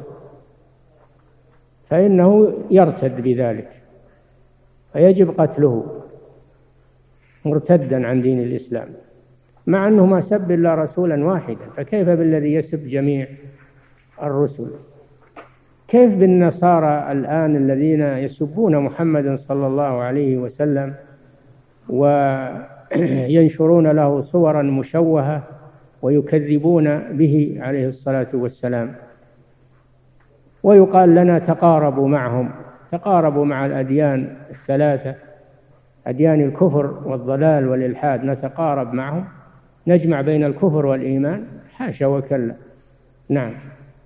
فإنه يرتد بذلك، فيجب قتله مرتدا عن دين الإسلام، مع أنه ما سب إلا رسولا واحدا، فكيف بالذي يسب جميع الرسل؟ كيف بالنصارى الآن الذين يسبون محمدا صلى الله عليه وسلم وينشرون له صورا مشوهة ويكذبون به عليه الصلاة والسلام، ويقال لنا تقاربوا معهم، تقاربوا مع الأديان الثلاثة، أديان الكفر والضلال والإلحاد، نتقارب معهم، نجمع بين الكفر والإيمان؟ حاشا وكلا. نعم.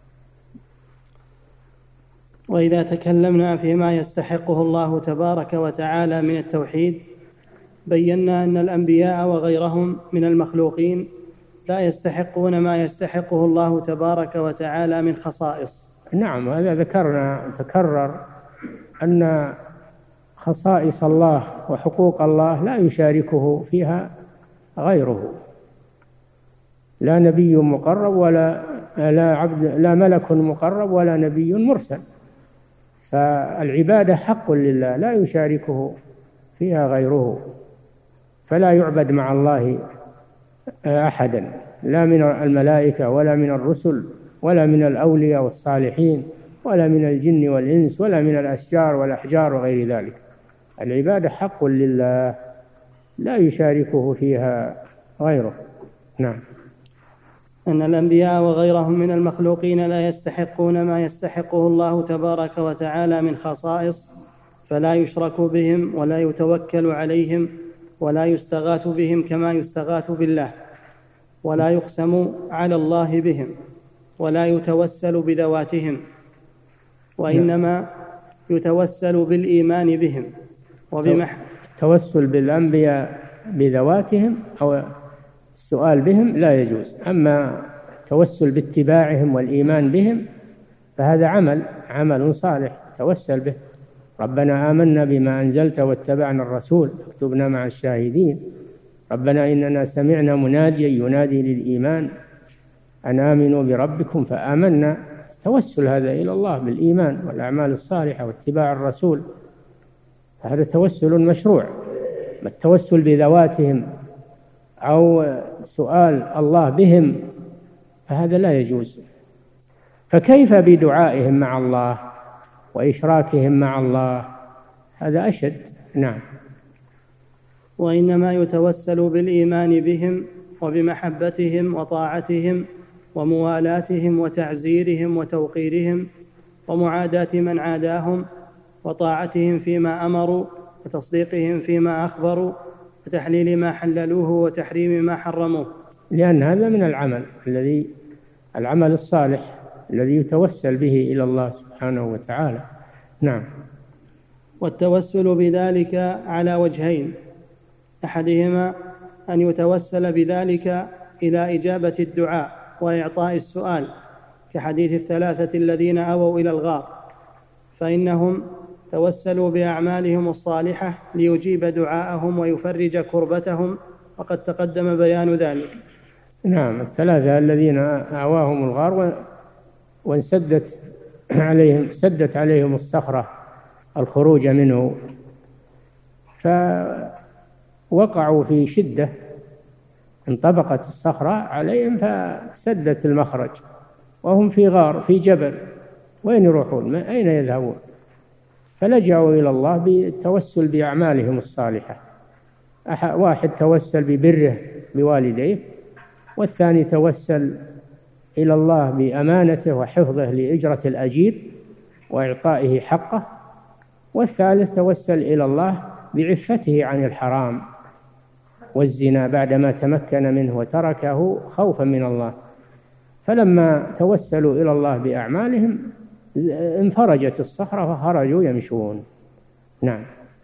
وإذا تكلمنا فيما يستحقه الله تبارك وتعالى من التوحيد بينا أن الأنبياء وغيرهم من المخلوقين لا يستحقون ما يستحقه الله تبارك وتعالى من خصائص. نعم، هذا ذكرنا تكرر أن خصائص الله وحقوق الله لا يشاركه فيها غيره، لا نبي مقرب ولا لا عبد لا ملك مقرب ولا نبي مرسل، فالعبادة حق لله لا يشاركه فيها غيره، فلا يعبد مع الله أحدا، لا من الملائكة ولا من الرسل ولا من الأولياء والصالحين ولا من الجن والإنس ولا من الأشجار والأحجار وغير ذلك. العبادة حق لله لا يشاركه فيها غيره. نعم. أن الأنبياء وغيرهم من المخلوقين لا يستحقون ما يستحقه الله تبارك وتعالى من خصائص، فلا يشرك بهم ولا يتوكل عليهم ولا يستغاث بهم كما يستغاث بالله، ولا يقسم على الله بهم، ولا يتوسل بذواتهم، وإنما يتوسل بالإيمان بهم وبمح توسل بالأنبياء بذواتهم أو السؤال بهم لا يجوز، أما توسل باتباعهم والإيمان بهم فهذا عمل عمل صالح توسل به. ربنا آمنا بما أنزلت واتبعنا الرسول اكتبنا مع الشاهدين. ربنا إننا سمعنا مناديا ينادي للإيمان أن آمنوا بربكم فآمنا. توسل هذا إلى الله بالإيمان والأعمال الصالحة واتباع الرسول، هذا توسل مشروع. ما التوسل بذواتهم أو سؤال الله بهم فهذا لا يجوز. فكيف بدعائهم مع الله وإشراكهم مع الله؟ هذا أشد. نعم. وإنما يتوسل بالإيمان بهم وبمحبتهم وطاعتهم وموالاتهم وتعزيرهم وتوقيرهم ومعاداة من عاداهم وطاعتهم فيما أمروا وتصديقهم فيما أخبروا وتحليل ما حللوه وتحريم ما حرموه، لأن هذا من العمل الذي العمل الصالح الذي يتوسل به إلى الله سبحانه وتعالى. نعم. والتوسل بذلك على وجهين: أحدهما أن يتوسل بذلك إلى إجابة الدعاء وإعطاء السؤال، كحديث الثلاثة الذين أووا إلى الغار، فإنهم توسلوا بأعمالهم الصالحة ليجيب دعاءهم ويفرج كربتهم، وقد تقدم بيان ذلك. نعم. الثلاثة الذين آواهم الغار وانسدت عليهم سدت عليهم الصخرة الخروج منه، فوقعوا في شدة، انطبقت الصخرة عليهم فسدت المخرج، وهم في غار في جبل، وين يروحون؟ أين يذهبون؟ فلجأوا إلى الله بالتوسل بأعمالهم الصالحة. واحد توسل ببره بوالديه، والثاني توسل إلى الله بأمانته وحفظه لأجرة الأجير وإعطائه حقه، والثالث توسل إلى الله بعفته عن الحرام والزنا بعدما تمكن منه وتركه خوفا من الله. فلما توسلوا إلى الله بأعمالهم انفرجت الصخرة فخرجوا يمشون. نعم.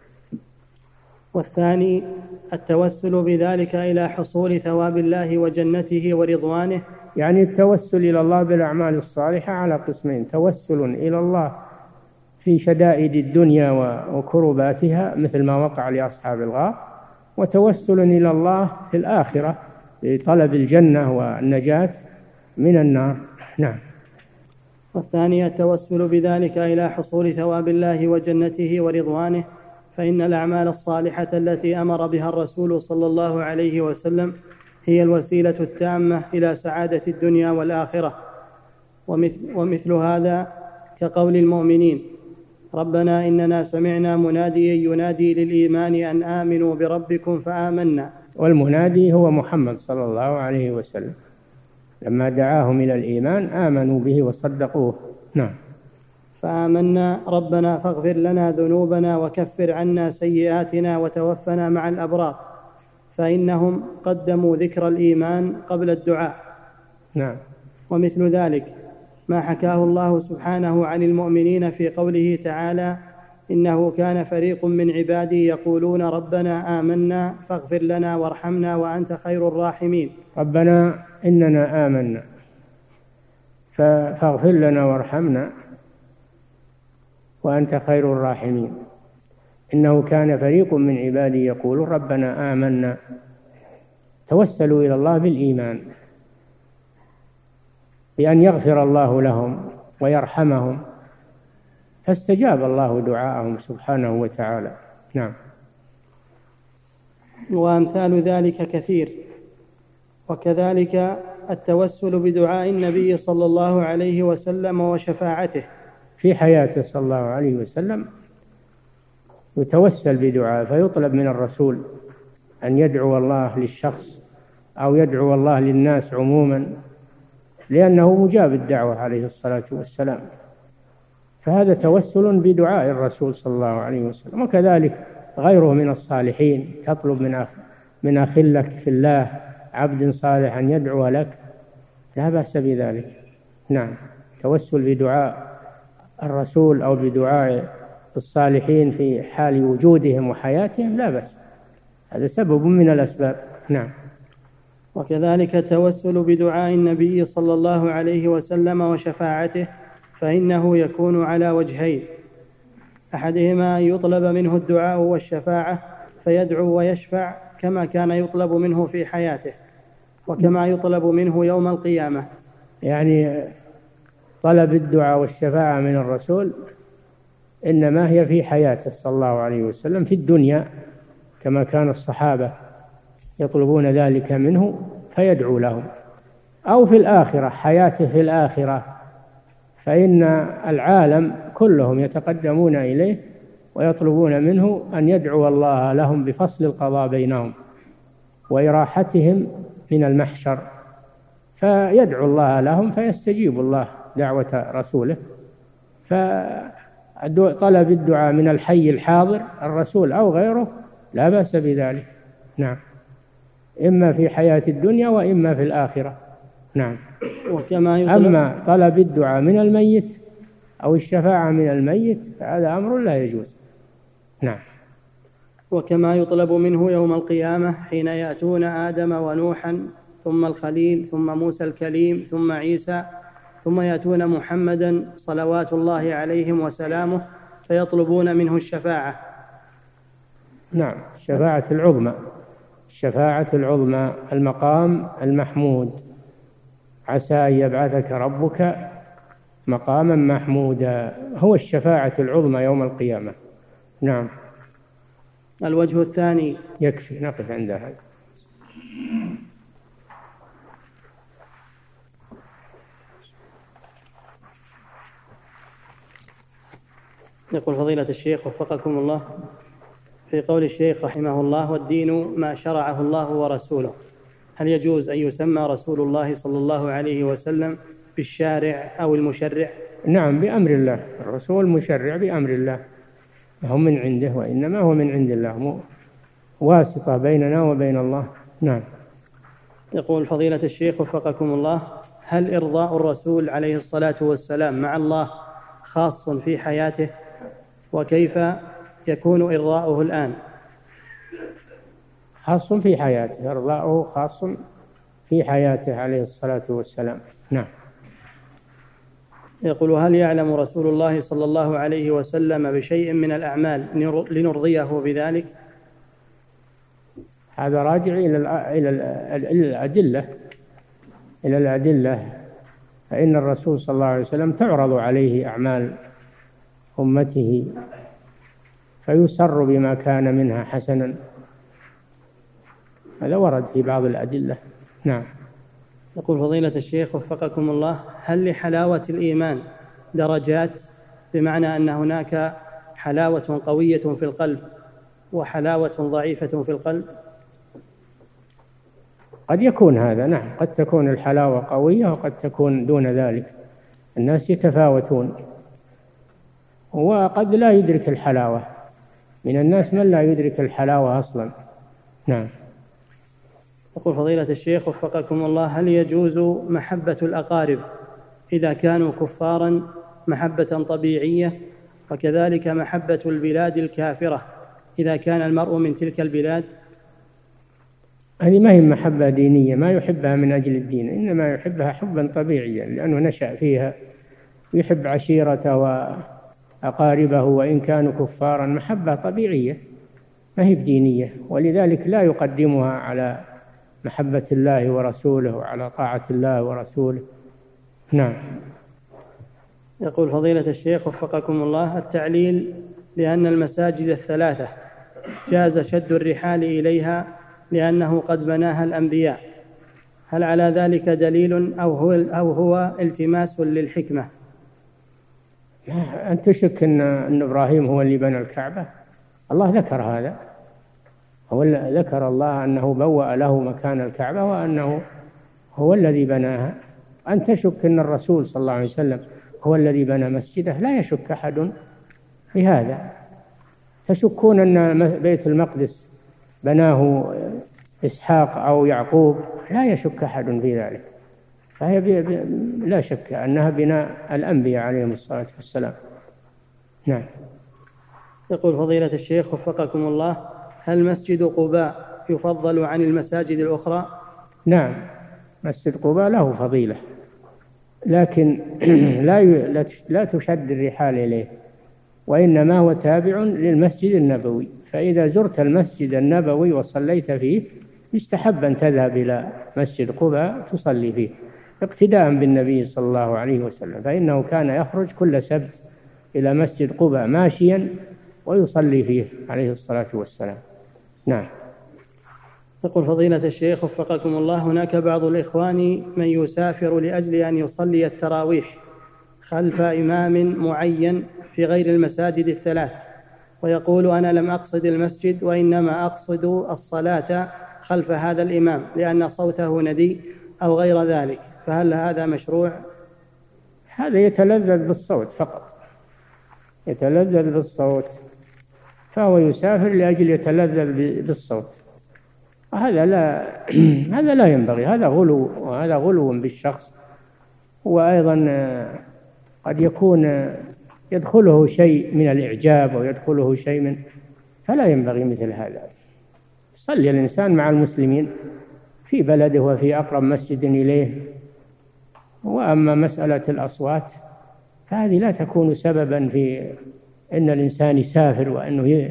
والثاني التوسل بذلك إلى حصول ثواب الله وجنته ورضوانه. يعني التوسل إلى الله بالأعمال الصالحة على قسمين: توسل إلى الله في شدائد الدنيا وكرباتها مثل ما وقع لأصحاب الغار، وتوسل إلى الله في الآخرة لطلب الجنة والنجاة من النار. نعم. والثاني التوسل بذلك إلى حصول ثواب الله وجنته ورضوانه، فإن الأعمال الصالحة التي أمر بها الرسول صلى الله عليه وسلم هي الوسيلة التامة إلى سعادة الدنيا والآخرة. ومثل, ومثل هذا كقول المؤمنين: ربنا إننا سمعنا مناديا ينادي للإيمان أن آمنوا بربكم فآمنا. والمنادي هو محمد صلى الله عليه وسلم، لما دعاهم إلى الإيمان آمنوا به وصدقوه. نعم. فآمنا ربنا فاغفر لنا ذنوبنا وكفر عنا سيئاتنا وتوفنا مع الأبرار، فإنهم قدموا ذكر الإيمان قبل الدعاء. نعم. ومثل ذلك ما حكاه الله سبحانه عن المؤمنين في قوله تعالى: إنه كان فريق من عبادي يقولون ربنا آمنا فاغفر لنا وارحمنا وأنت خير الراحمين. ربنا إننا آمنا فاغفر لنا وارحمنا وأنت خير الراحمين. إنه كان فريق من عبادي يقولون ربنا آمنا، توسلوا إلى الله بالإيمان بأن يغفر الله لهم ويرحمهم، فاستجاب الله دعاءهم سبحانه وتعالى. نعم. وأمثال ذلك كثير. وكذلك التوسل بدعاء النبي صلى الله عليه وسلم وشفاعته في حياته صلى الله عليه وسلم، يتوسل بدعاء فيطلب من الرسول أن يدعو الله للشخص أو يدعو الله للناس عموما، لأنه مجاب الدعوة عليه الصلاة والسلام، فهذا توسل بدعاء الرسول صلى الله عليه وسلم. وكذلك غيره من الصالحين، تطلب من أخ من أخ لك في الله عبد صالح أن يدعو لك، لا بأس بذلك. نعم. توسل بدعاء الرسول أو بدعاء الصالحين في حال وجودهم وحياتهم لا بأس، هذا سبب من الأسباب. نعم. وكذلك التوسل بدعاء النبي صلى الله عليه وسلم وشفاعته، فإنه يكون على وجهين: أحدهما أن يطلب منه الدعاء والشفاعة فيدعو ويشفع كما كان يطلب منه في حياته، وكما يطلب منه يوم القيامة. يعني طلب الدعاء والشفاعة من الرسول إنما هي في حياته صلى الله عليه وسلم في الدنيا، كما كان الصحابة يطلبون ذلك منه فيدعو لهم، أو في الآخرة، حياته في الآخرة، فإن العالم كلهم يتقدمون إليه ويطلبون منه أن يدعو الله لهم بفصل القضاء بينهم وإراحتهم من المحشر، فيدعو الله لهم فيستجيب الله دعوة رسوله. فطلب الدعاء من الحي الحاضر الرسول أو غيره لا بأس بذلك. نعم. إما في حياة الدنيا وإما في الآخرة. نعم. وكما أما طلب الدعاء من الميت أو الشفاعة من الميت فهذا أمر لا يجوز. نعم. وكما يطلب منه يوم القيامة حين يأتون آدم ونوحا ثم الخليل ثم موسى الكليم ثم عيسى ثم يأتون محمدا صلوات الله عليهم وسلامه فيطلبون منه الشفاعة. نعم. الشفاعة العظمى، الشفاعة العظمى، المقام المحمود، عسى أن يبعثك ربك مقاما محمودا، هو الشفاعة العظمى يوم القيامة. نعم. الوجه الثاني. يكفي نقف عند هذا. يقول فضيلة الشيخ وفقكم الله، في قول الشيخ رحمه الله: والدين ما شرعه الله ورسوله، هل يجوز أن يسمى رسول الله صلى الله عليه وسلم بالشارع أو المشرع؟ نعم، بأمر الله. الرسول مشرع بأمر الله، هم من عنده، وإنما هو من عند الله، واسطة بيننا وبين الله. نعم. يقول فضيلة الشيخ وفقكم الله: هل إرضاء الرسول عليه الصلاة والسلام مع الله خاص في حياته؟ وكيف يكون إرضاؤه الآن؟ خاص في حياته، إرضاؤه خاص في حياته عليه الصلاة والسلام. نعم. يقول: هل يعلم رسول الله صلى الله عليه وسلم بشيء من الأعمال لنرضيه بذلك؟ هذا راجع إلى إلى الأدلة إلى الأدلة فإن الرسول صلى الله عليه وسلم تعرض عليه أعمال أمته فيسر بما كان منها حسنا، هذا ورد في بعض الأدلة. نعم. يقول فضيلة الشيخ وفقكم الله: هل لحلاوة الإيمان درجات، بمعنى أن هناك حلاوة قوية في القلب وحلاوة ضعيفة في القلب؟ قد يكون هذا، نعم، قد تكون الحلاوة قوية وقد تكون دون ذلك، الناس يتفاوتون، وقد لا يدرك الحلاوة، من الناس من لا يدرك الحلاوة أصلا. نعم. يقول فضيلة الشيخ وفقكم الله: هل يجوز محبة الأقارب إذا كانوا كفارا محبة طبيعية، وكذلك محبة البلاد الكافرة إذا كان المرء من تلك البلاد؟ هذه ما هي محبة دينية، ما يحبها من أجل الدين، إنما يحبها حبا طبيعيا لأنه نشأ فيها، يحب عشيرته وأقاربه وإن كانوا كفارا، محبة طبيعية ما هي بدينية، ولذلك لا يقدمها على محبة الله ورسوله وعلى طاعة الله ورسوله. نعم. يقول فضيلة الشيخ وفقكم الله: التعليل لأن المساجد الثلاثة جاز شد الرحال إليها لأنه قد بناها الأنبياء، هل على ذلك دليل أو هو, أو هو التماس للحكمة؟ أن تشك أن, أن إبراهيم هو اللي بنى الكعبة؟ الله ذكر هذا، هو ذكر الله أنه بوأ له مكان الكعبة وأنه هو الذي بناها. أن تشك أن الرسول صلى الله عليه وسلم هو الذي بنى مسجده؟ لا يشك أحد بهذا. تشكون أن بيت المقدس بناه إسحاق أو يعقوب؟ لا يشك أحد في ذلك، فهي لا شك أنها بناء الأنبياء عليهم الصلاة والسلام. نعم. يقول فضيلة الشيخ وفقكم الله: هل مسجد قباء يفضل عن المساجد الأخرى؟ نعم، مسجد قباء له فضيلة، لكن لا لا تشد الرحال إليه، وإنما هو تابع للمسجد النبوي، فإذا زرت المسجد النبوي وصليت فيه يستحب أن تذهب إلى مسجد قباء تصلي فيه اقتداء بالنبي صلى الله عليه وسلم، فإنه كان يخرج كل سبت إلى مسجد قباء ماشيا ويصلي فيه عليه الصلاة والسلام. نعم. يقول فضيلة الشيخ وفقكم الله: هناك بعض الإخوان من يسافر لأجل أن يصلي التراويح خلف إمام معين في غير المساجد الثلاث، ويقول: أنا لم أقصد المسجد وإنما أقصد الصلاة خلف هذا الإمام لأن صوته ندي أو غير ذلك، فهل هذا مشروع؟ هذا يتلذذ بالصوت فقط، يتلذذ بالصوت، فهو يسافر لأجل يتلذذ بالصوت، هذا لا هذا لا ينبغي، هذا غلو، وهذا غلو بالشخص، وأيضا قد يكون يدخله شيء من الإعجاب ويدخله شيء من، فلا ينبغي مثل هذا. صلي الإنسان مع المسلمين في بلده وفي أقرب مسجد إليه. وأما مسألة الأصوات فهذه لا تكون سببا في أن الإنسان يسافر وأنه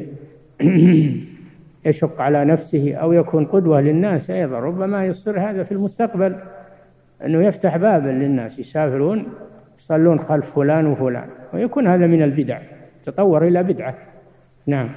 يشق على نفسه أو يكون قدوة للناس، أيضا ربما يصير هذا في المستقبل أنه يفتح بابا للناس يسافرون يصلون خلف فلان وفلان، ويكون هذا من البدع، تطور إلى بدعة. نعم.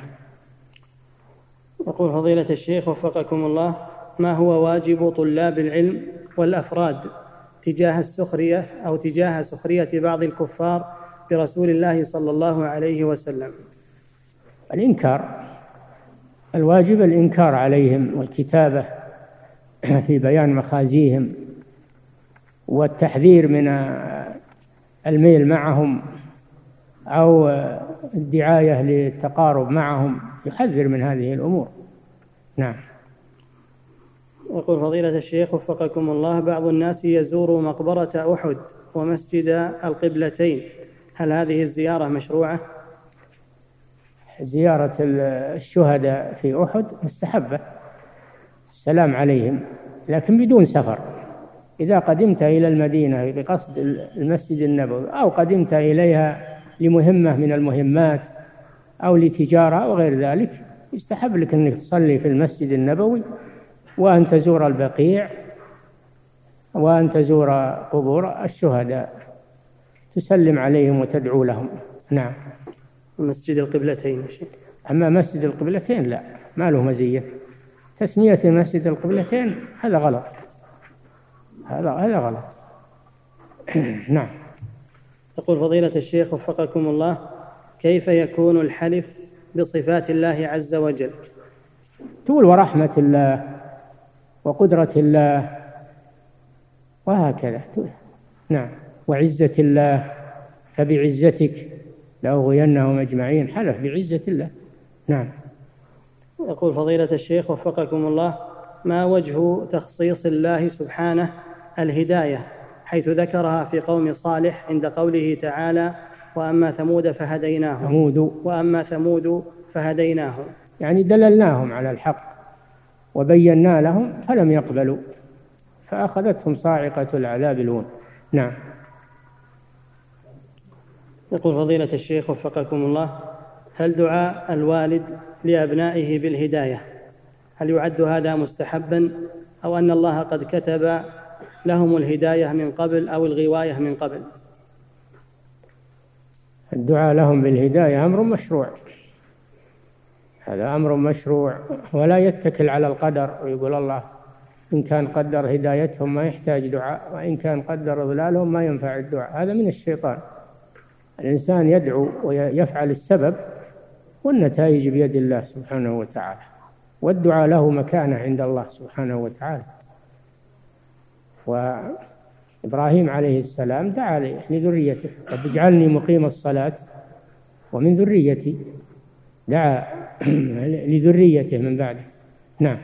يقول فضيلة الشيخ وفقكم الله: ما هو واجب طلاب العلم والأفراد تجاه السخرية أو تجاه سخرية بعض الكفار برسول الله صلى الله عليه وسلم؟ الإنكار، الواجب الإنكار عليهم والكتابة في بيان مخازيهم والتحذير من الميل معهم أو الدعاية للتقارب معهم، يحذر من هذه الأمور. نعم. يقول فضيلة الشيخ وفقكم الله: بعض الناس يزور مقبرة أحد ومسجد القبلتين، هل هذه الزيارة مشروعة؟ زيارة الشهداء في أحد مستحبة، السلام عليهم، لكن بدون سفر. إذا قدمت إلى المدينة بقصد المسجد النبوي أو قدمت إليها لمهمة من المهمات أو لتجارة أو غير ذلك، يستحب لك أنك تصلي في المسجد النبوي وأن تزور البقيع وأن تزور قبور الشهداء، تسلم عليهم وتدعو لهم. نعم. مسجد القبلتين. أما مسجد القبلتين لا، ما له مزية. تسمية مسجد القبلتين هذا غلط، هذا هذا غلط. نعم. يقول فضيلة الشيخ وفقكم الله: كيف يكون الحلف بصفات الله عز وجل؟ تقول ورحمة الله وقدرة الله وهكذا. نعم. وعزة الله، فبعزتك لأغوينهم أجمعين، حلف بعزة الله. نعم. يقول فضيلة الشيخ وفقكم الله: ما وجه تخصيص الله سبحانه الهداية حيث ذكرها في قوم صالح عند قوله تعالى: وأما ثمود فهديناهم ثمود وأما ثمود فهديناهم؟ يعني دللناهم على الحق وبينا لهم فلم يقبلوا فأخذتهم صاعقة العذاب الهون. نعم. يقول فضيلة الشيخ وفقكم الله: هل دعاء الوالد لأبنائه بالهداية هل يعد هذا مستحبا، أو أن الله قد كتب لهم الهداية من قبل أو الغواية من قبل؟ الدعاء لهم بالهداية أمر مشروع، هذا أمر مشروع، ولا يتكل على القدر ويقول الله إن كان قدر هدايتهم ما يحتاج دعاء، وإن كان قدر ضلالهم ما ينفع الدعاء. هذا من الشيطان. الإنسان يدعو ويفعل السبب والنتائج بيد الله سبحانه وتعالى، والدعاء له مكانة عند الله سبحانه وتعالى. وإبراهيم عليه السلام دعا لذريته: رب اجعلني مقيم الصلاة ومن ذريتي، دعا لذريته من بعده. نعم.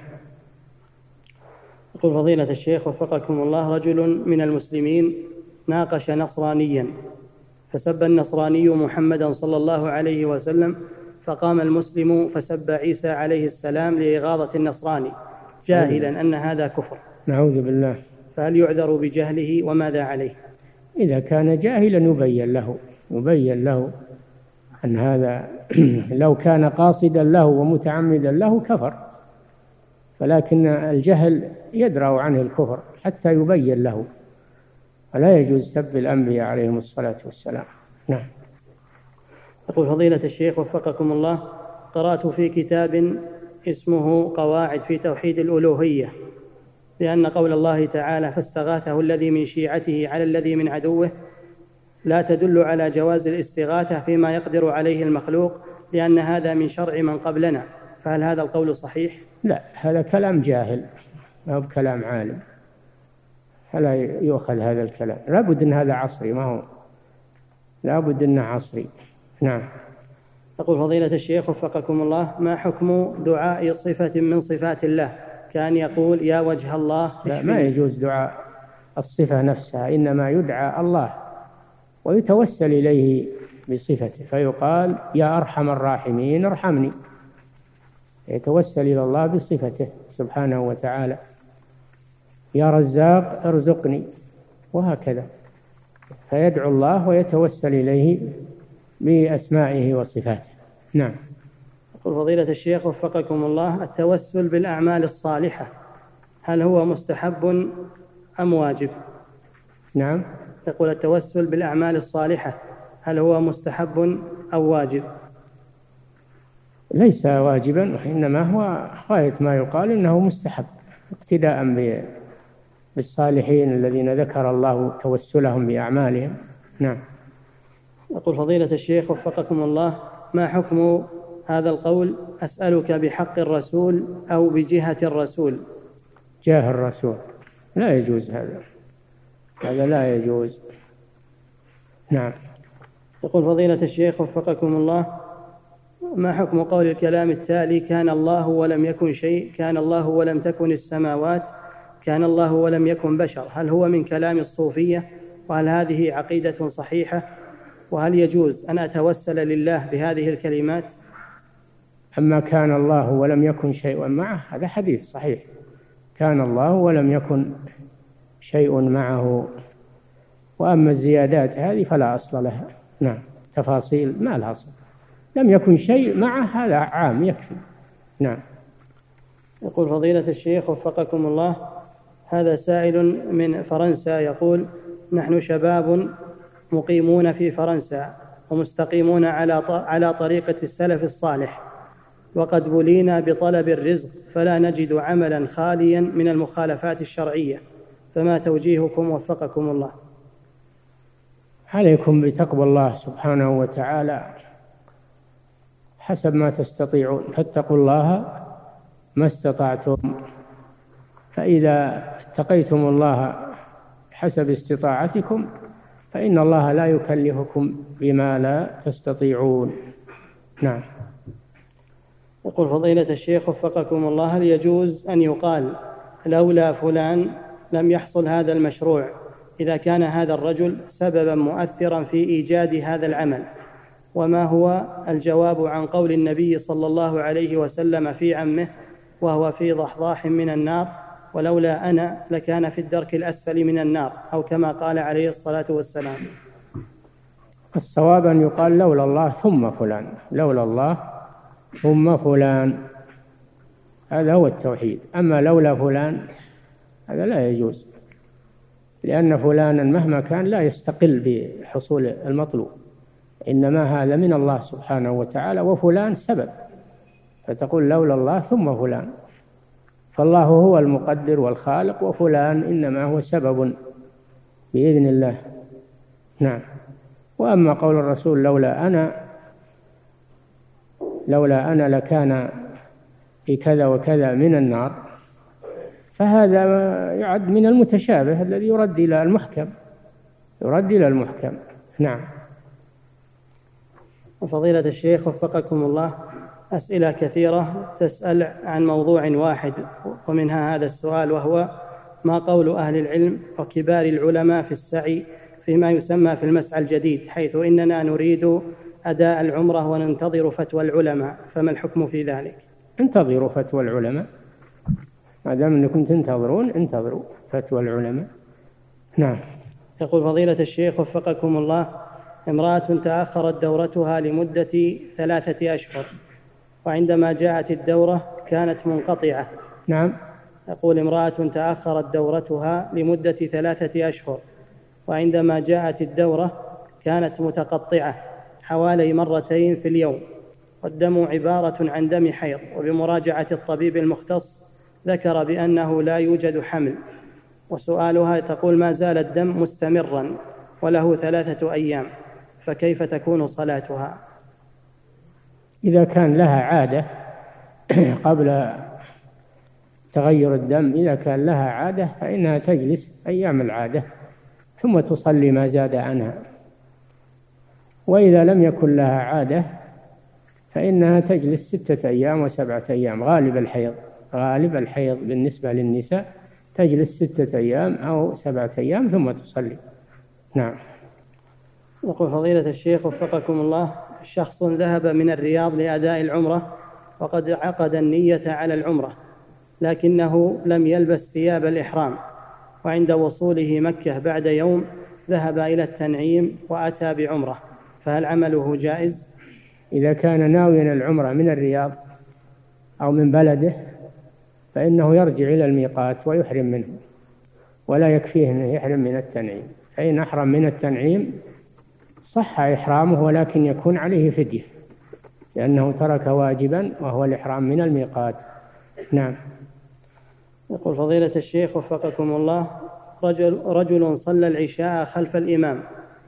يقول فضيلة الشيخ وفقكم الله: رجل من المسلمين ناقش نصرانيا فسب النصراني محمدا صلى الله عليه وسلم، فقام المسلم فسب عيسى عليه السلام لإغاظة النصراني جاهلا أن هذا كفر، نعوذ بالله، فهل يعذر بجهله وماذا عليه؟ إذا كان جاهلا يبين له يبين له أن هذا لو كان قاصدا له ومتعمدا له كفر، ولكن الجهل يدرأ عنه الكفر حتى يبين له، ولا يجوز سب الأنبياء عليهم الصلاة والسلام. نعم. يقول فضيلة الشيخ وفقكم الله: قرأت في كتاب اسمه قواعد في توحيد الألوهية لأن قول الله تعالى: فاستغاثه الذي من شيعته على الذي من عدوه لا تدل على جواز الاستغاثة فيما يقدر عليه المخلوق، لأن هذا من شرع من قبلنا، فهل هذا القول صحيح؟ لا، هذا كلام جاهل، ما هو بكلام عالم، فلا يؤخذ هذا الكلام. لابد أن هذا عصري، ما هو لابد أنه عصري. نعم. يقول فضيلة الشيخ وفقكم الله: ما حكم دعاء صفة من صفات الله كان يقول يا وجه الله؟ لا، ما يجوز دعاء الصفة نفسها، إنما يدعى الله ويتوسل إليه بصفته، فيقال يا أرحم الراحمين ارحمني، يتوسل إلى الله بصفته سبحانه وتعالى، يا رزاق ارزقني، وهكذا، فيدعو الله ويتوسل إليه بأسمائه وصفاته. نعم. يقول فضيلة الشيخ وفقكم الله: التوسل بالأعمال الصالحة هل هو مستحب أم واجب؟ نعم. يقول التوسل بالأعمال الصالحة هل هو مستحب أو واجب؟ ليس واجبا، وإنما هو غاية ما يقال إنه مستحب، اقتداء بالصالحين الذين ذكر الله توسلهم بأعمالهم. نعم. يقول فضيلة الشيخ وفقكم الله: ما حكم هذا القول: أسألك بحق الرسول أو بجهة الرسول؟ جاه الرسول لا يجوز، هذا هذا لا يجوز. نعم. يقول فضيلة الشيخ وفقكم الله: ما حكم قول الكلام التالي: كان الله ولم يكن شيء، كان الله ولم تكن السماوات، كان الله ولم يكن بشر؟ هل هو من كلام الصوفية؟ وهل هذه عقيدة صحيحة؟ وهل يجوز أن أتوسل لله بهذه الكلمات؟ أما كان الله ولم يكن شيء معه هذا حديث صحيح، كان الله ولم يكن شيء معه. وأما الزيادات هذه فلا أصل لها. نعم، تفاصيل ما لها أصل. لم يكن شيء معه هذا عام يكفي. نعم. يقول فضيلة الشيخ وفقكم الله: هذا سائل من فرنسا يقول: نحن شباب مقيمون في فرنسا ومستقيمون على على طريقة السلف الصالح، وقد بلينا بطلب الرزق فلا نجد عملا خاليا من المخالفات الشرعية، فما توجيهكم وفقكم الله؟ عليكم بتقوى الله سبحانه وتعالى حسب ما تستطيعون، فاتقوا الله ما استطعتم، فإذا اتقيتم الله حسب استطاعتكم فإن الله لا يكلفكم بما لا تستطيعون. نعم. يقول فضيلة الشيخ وفقكم الله: هل يجوز أن يقال لولا فلان لم يحصل هذا المشروع، إذا كان هذا الرجل سببا مؤثرا في إيجاد هذا العمل؟ وما هو الجواب عن قول النبي صلى الله عليه وسلم في عمه وهو في ضحضاح من النار: ولولا أنا لكان في الدرك الأسفل من النار، أو كما قال عليه الصلاة والسلام؟ الصواب أن يقال لولا الله ثم فلان، لولا الله ثم فلان، هذا هو التوحيد. أما لولا فلان هذا لا يجوز، لأن فلانا مهما كان لا يستقل بحصول المطلوب، إنما هذا من الله سبحانه وتعالى، وفلان سبب، فتقول لولا الله ثم فلان، فالله هو المقدر والخالق، وفلان إنما هو سبب بإذن الله. نعم. وأما قول الرسول لولا أنا لولا أنا لكان في كذا وكذا من النار، فهذا يعد من المتشابه الذي يرد إلى المحكم، يرد إلى المحكم. نعم. فضيلة الشيخ وفقكم الله: أسئلة كثيرة تسأل عن موضوع واحد، ومنها هذا السؤال، وهو: ما قول أهل العلم وكبار العلماء في السعي فيما يسمى في المسعى الجديد، حيث إننا نريد أداء العمرة وننتظر فتوى العلماء، فما الحكم في ذلك؟ انتظروا فتوى العلماء، ما دام أنكم تنتظرون انتظروا فتوى العلماء. نعم. يقول فضيلة الشيخ وفقكم الله: امرأة تأخرت دورتها لمدة ثلاثة أشهر، وعندما جاءت الدورة كانت منقطعة. نعم. يقول: امرأة تأخرت دورتها لمدة ثلاثة أشهر، وعندما جاءت الدورة كانت متقطعة حوالي مرتين في اليوم، والدم عبارة عن دم حيض، وبمراجعة الطبيب المختص ذكر بأنه لا يوجد حمل. وسؤالها تقول: ما زال الدم مستمرا وله ثلاثة أيام، فكيف تكون صلاتها؟ إذا كان لها عادة قبل تغير الدم، إذا كان لها عادة فإنها تجلس أيام العادة ثم تصلي ما زاد عنها، وإذا لم يكن لها عادة فإنها تجلس ستة أيام وسبعة أيام، غالب الحيض غالب الحيض بالنسبة للنساء تجلس ستة أيام أو سبعة أيام ثم تصلي. نعم. يقول فضيلة الشيخ وفقكم الله: شخص ذهب من الرياض لأداء العمرة وقد عقد النية على العمرة، لكنه لم يلبس ثياب الإحرام، وعند وصوله مكة بعد يوم ذهب إلى التنعيم وأتى بعمرة، فهل عمله جائز؟ إذا كان ناويا العمرة من الرياض أو من بلده فإنه يرجع إلى الميقات ويحرم منه، ولا يكفيه أنه يحرم من التنعيم، فإن أحرم من التنعيم صح إحرامه، ولكن يكون عليه فدية لأنه ترك واجبا وهو الإحرام من الميقات. نعم. يقول فضيلة الشيخ وفقكم الله: رجل, رجل صلى العشاء خلف الإمام،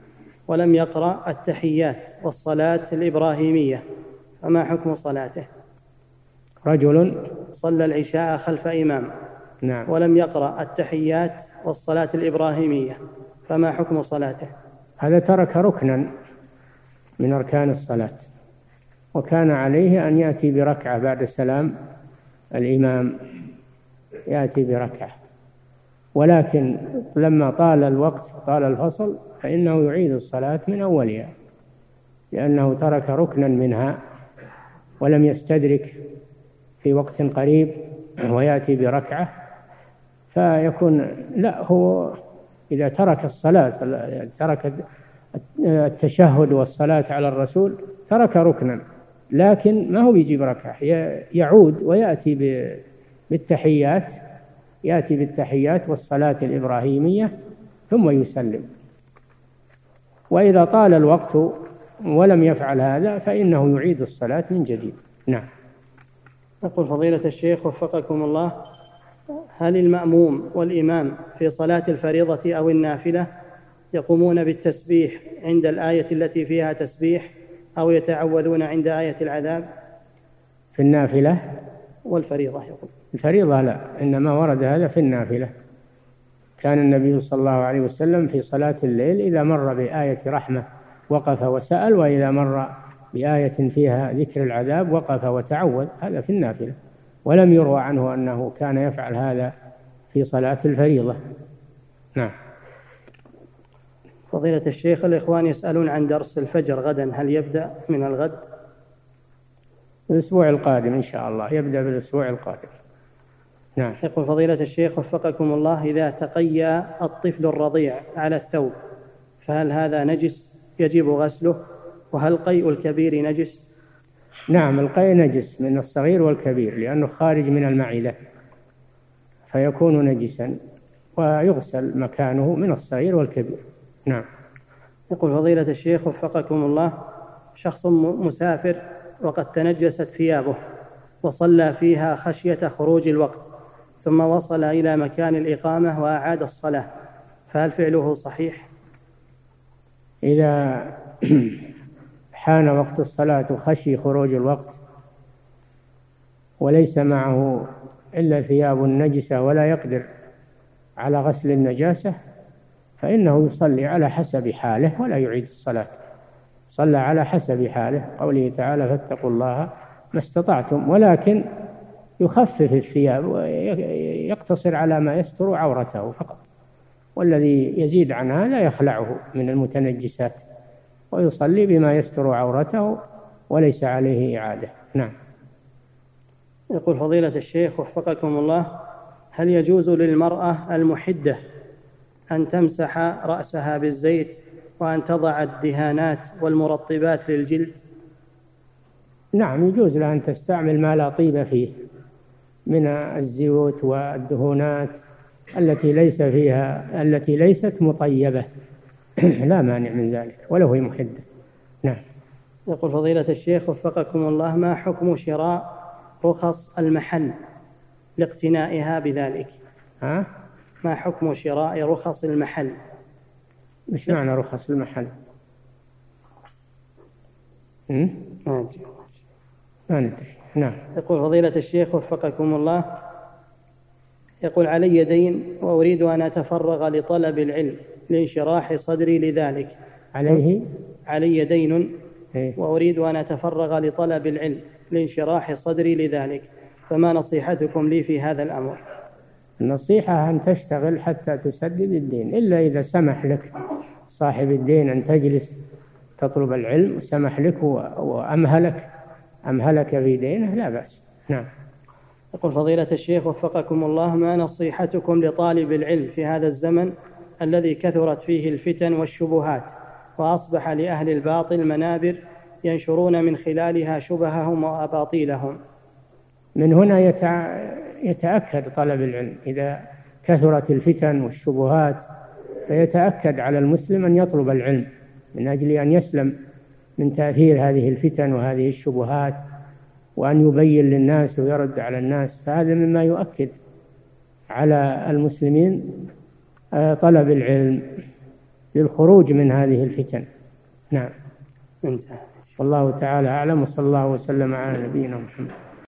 ولم يقرأ التحيات والصلاة الإبراهيمية فما حكم صلاته؟ رجل صلى العشاء خلف إمام نعم ولم يقرأ التحيات والصلاة الإبراهيمية فما حكم صلاته؟ هذا ترك ركنا من أركان الصلاة، وكان عليه أن يأتي بركعة بعد سلام الإمام، يأتي بركعة، ولكن لما طال الوقت طال الفصل فإنه يعيد الصلاة من أولها، لأنه ترك ركنا منها ولم يستدرك في وقت قريب ويأتي بركعة، فيكون لا، هو إذا ترك الصلاة ترك التشهد والصلاة على الرسول ترك ركنا، لكن ما هو يجيب ركعة، يعود ويأتي بالتحيات، يأتي بالتحيات والصلاة الإبراهيمية ثم يسلم. وإذا طال الوقت ولم يفعل هذا فإنه يعيد الصلاة من جديد. نعم. يقول فضيلة الشيخ وفقكم الله: هل المأموم والإمام في صلاة الفريضة أو النافلة يقومون بالتسبيح عند الآية التي فيها تسبيح أو يتعوذون عند آية العذاب؟ في النافلة والفريضة يقول. الفريضة لا، إنما ورد هذا في النافلة. كان النبي صلى الله عليه وسلم في صلاة الليل إذا مر بآية رحمة وقف وسأل، وإذا مر بآية فيها ذكر العذاب وقف وتعوذ، هذا في النافلة، ولم يروى عنه أنه كان يفعل هذا في صلاة الفريضة. نعم. فضيلة الشيخ، الإخوان يسألون عن درس الفجر غدا، هل يبدأ من الغد؟ الأسبوع القادم إن شاء الله، يبدأ بالأسبوع القادم. نعم. يقول فضيلة الشيخ وفقكم الله: إذا تقيأ الطفل الرضيع على الثوب فهل هذا نجس يجب غسله؟ وهل قيء الكبير نجس؟ نعم، القيء نجس من الصغير والكبير لأنه خارج من المعدة فيكون نجسا، ويغسل مكانه من الصغير والكبير. نعم. يقول فضيلة الشيخ وفقكم الله: شخص مسافر وقد تنجست ثيابه وصلى فيها خشية خروج الوقت، ثم وصل إلى مكان الإقامة وأعاد الصلاة، فهل فعله صحيح؟ إذا حان وقت الصلاة وخشي خروج الوقت وليس معه إلا ثياب نجسة ولا يقدر على غسل النجاسة فإنه يصلي على حسب حاله ولا يعيد الصلاة، صلى على حسب حاله، قوله تعالى: فاتقوا الله ما استطعتم، ولكن يخفف الثياب ويقتصر على ما يستر عورته فقط، والذي يزيد عن هذا يخلعه من المتنجسات ويصلي بما يستر عورته وليس عليه إعادة. نعم. يقول فضيلة الشيخ وفقكم الله: هل يجوز للمرأة المحدة أن تمسح رأسها بالزيت وأن تضع الدهانات والمرطبات للجلد؟ نعم، يجوز لها أن تستعمل ما لا طيب فيه من الزيوت والدهونات التي ليس فيها التي ليست مطيبة لا مانع من ذلك ولو هي محدة. نعم. يقول فضيلة الشيخ وفقكم الله: ما حكم شراء رخص المحل لاقتنائها بذلك؟ ها؟ ما حكم شراء رخص المحل؟ مش معنى رخص المحل؟ ما أدري ما ندري. نعم. يقول فضيلة الشيخ وفقكم الله: يقول علي دين وأريد أن أتفرغ لطلب العلم لانشراح صدري لذلك. عليه علي دين وأريد أن أتفرغ لطلب العلم لانشراح صدري لذلك، فما نصيحتكم لي في هذا الأمر؟ النصيحة أن تشتغل حتى تسدد الدين، إلا إذا سمح لك صاحب الدين أن تجلس تطلب العلم وسمح لك وأمهلك أمهلك في دينه لا بأس. نعم. يقول فضيلة الشيخ وفقكم الله: ما نصيحتكم لطالب العلم في هذا الزمن الذي كثرت فيه الفتن والشبهات وأصبح لأهل الباطل منابر ينشرون من خلالها شبههم وأباطيلهم؟ من هنا يتأكد طلب العلم إذا كثرت الفتن والشبهات، فيتأكد على المسلم أن يطلب العلم من أجل أن يسلم من تأثير هذه الفتن وهذه الشبهات، وأن يبين للناس ويرد على الناس، فهذا مما يؤكد على المسلمين طلب العلم للخروج من هذه الفتن. نعم. انتهى. والله تعالى أعلم، وصلى الله وسلم على نبينا محمد.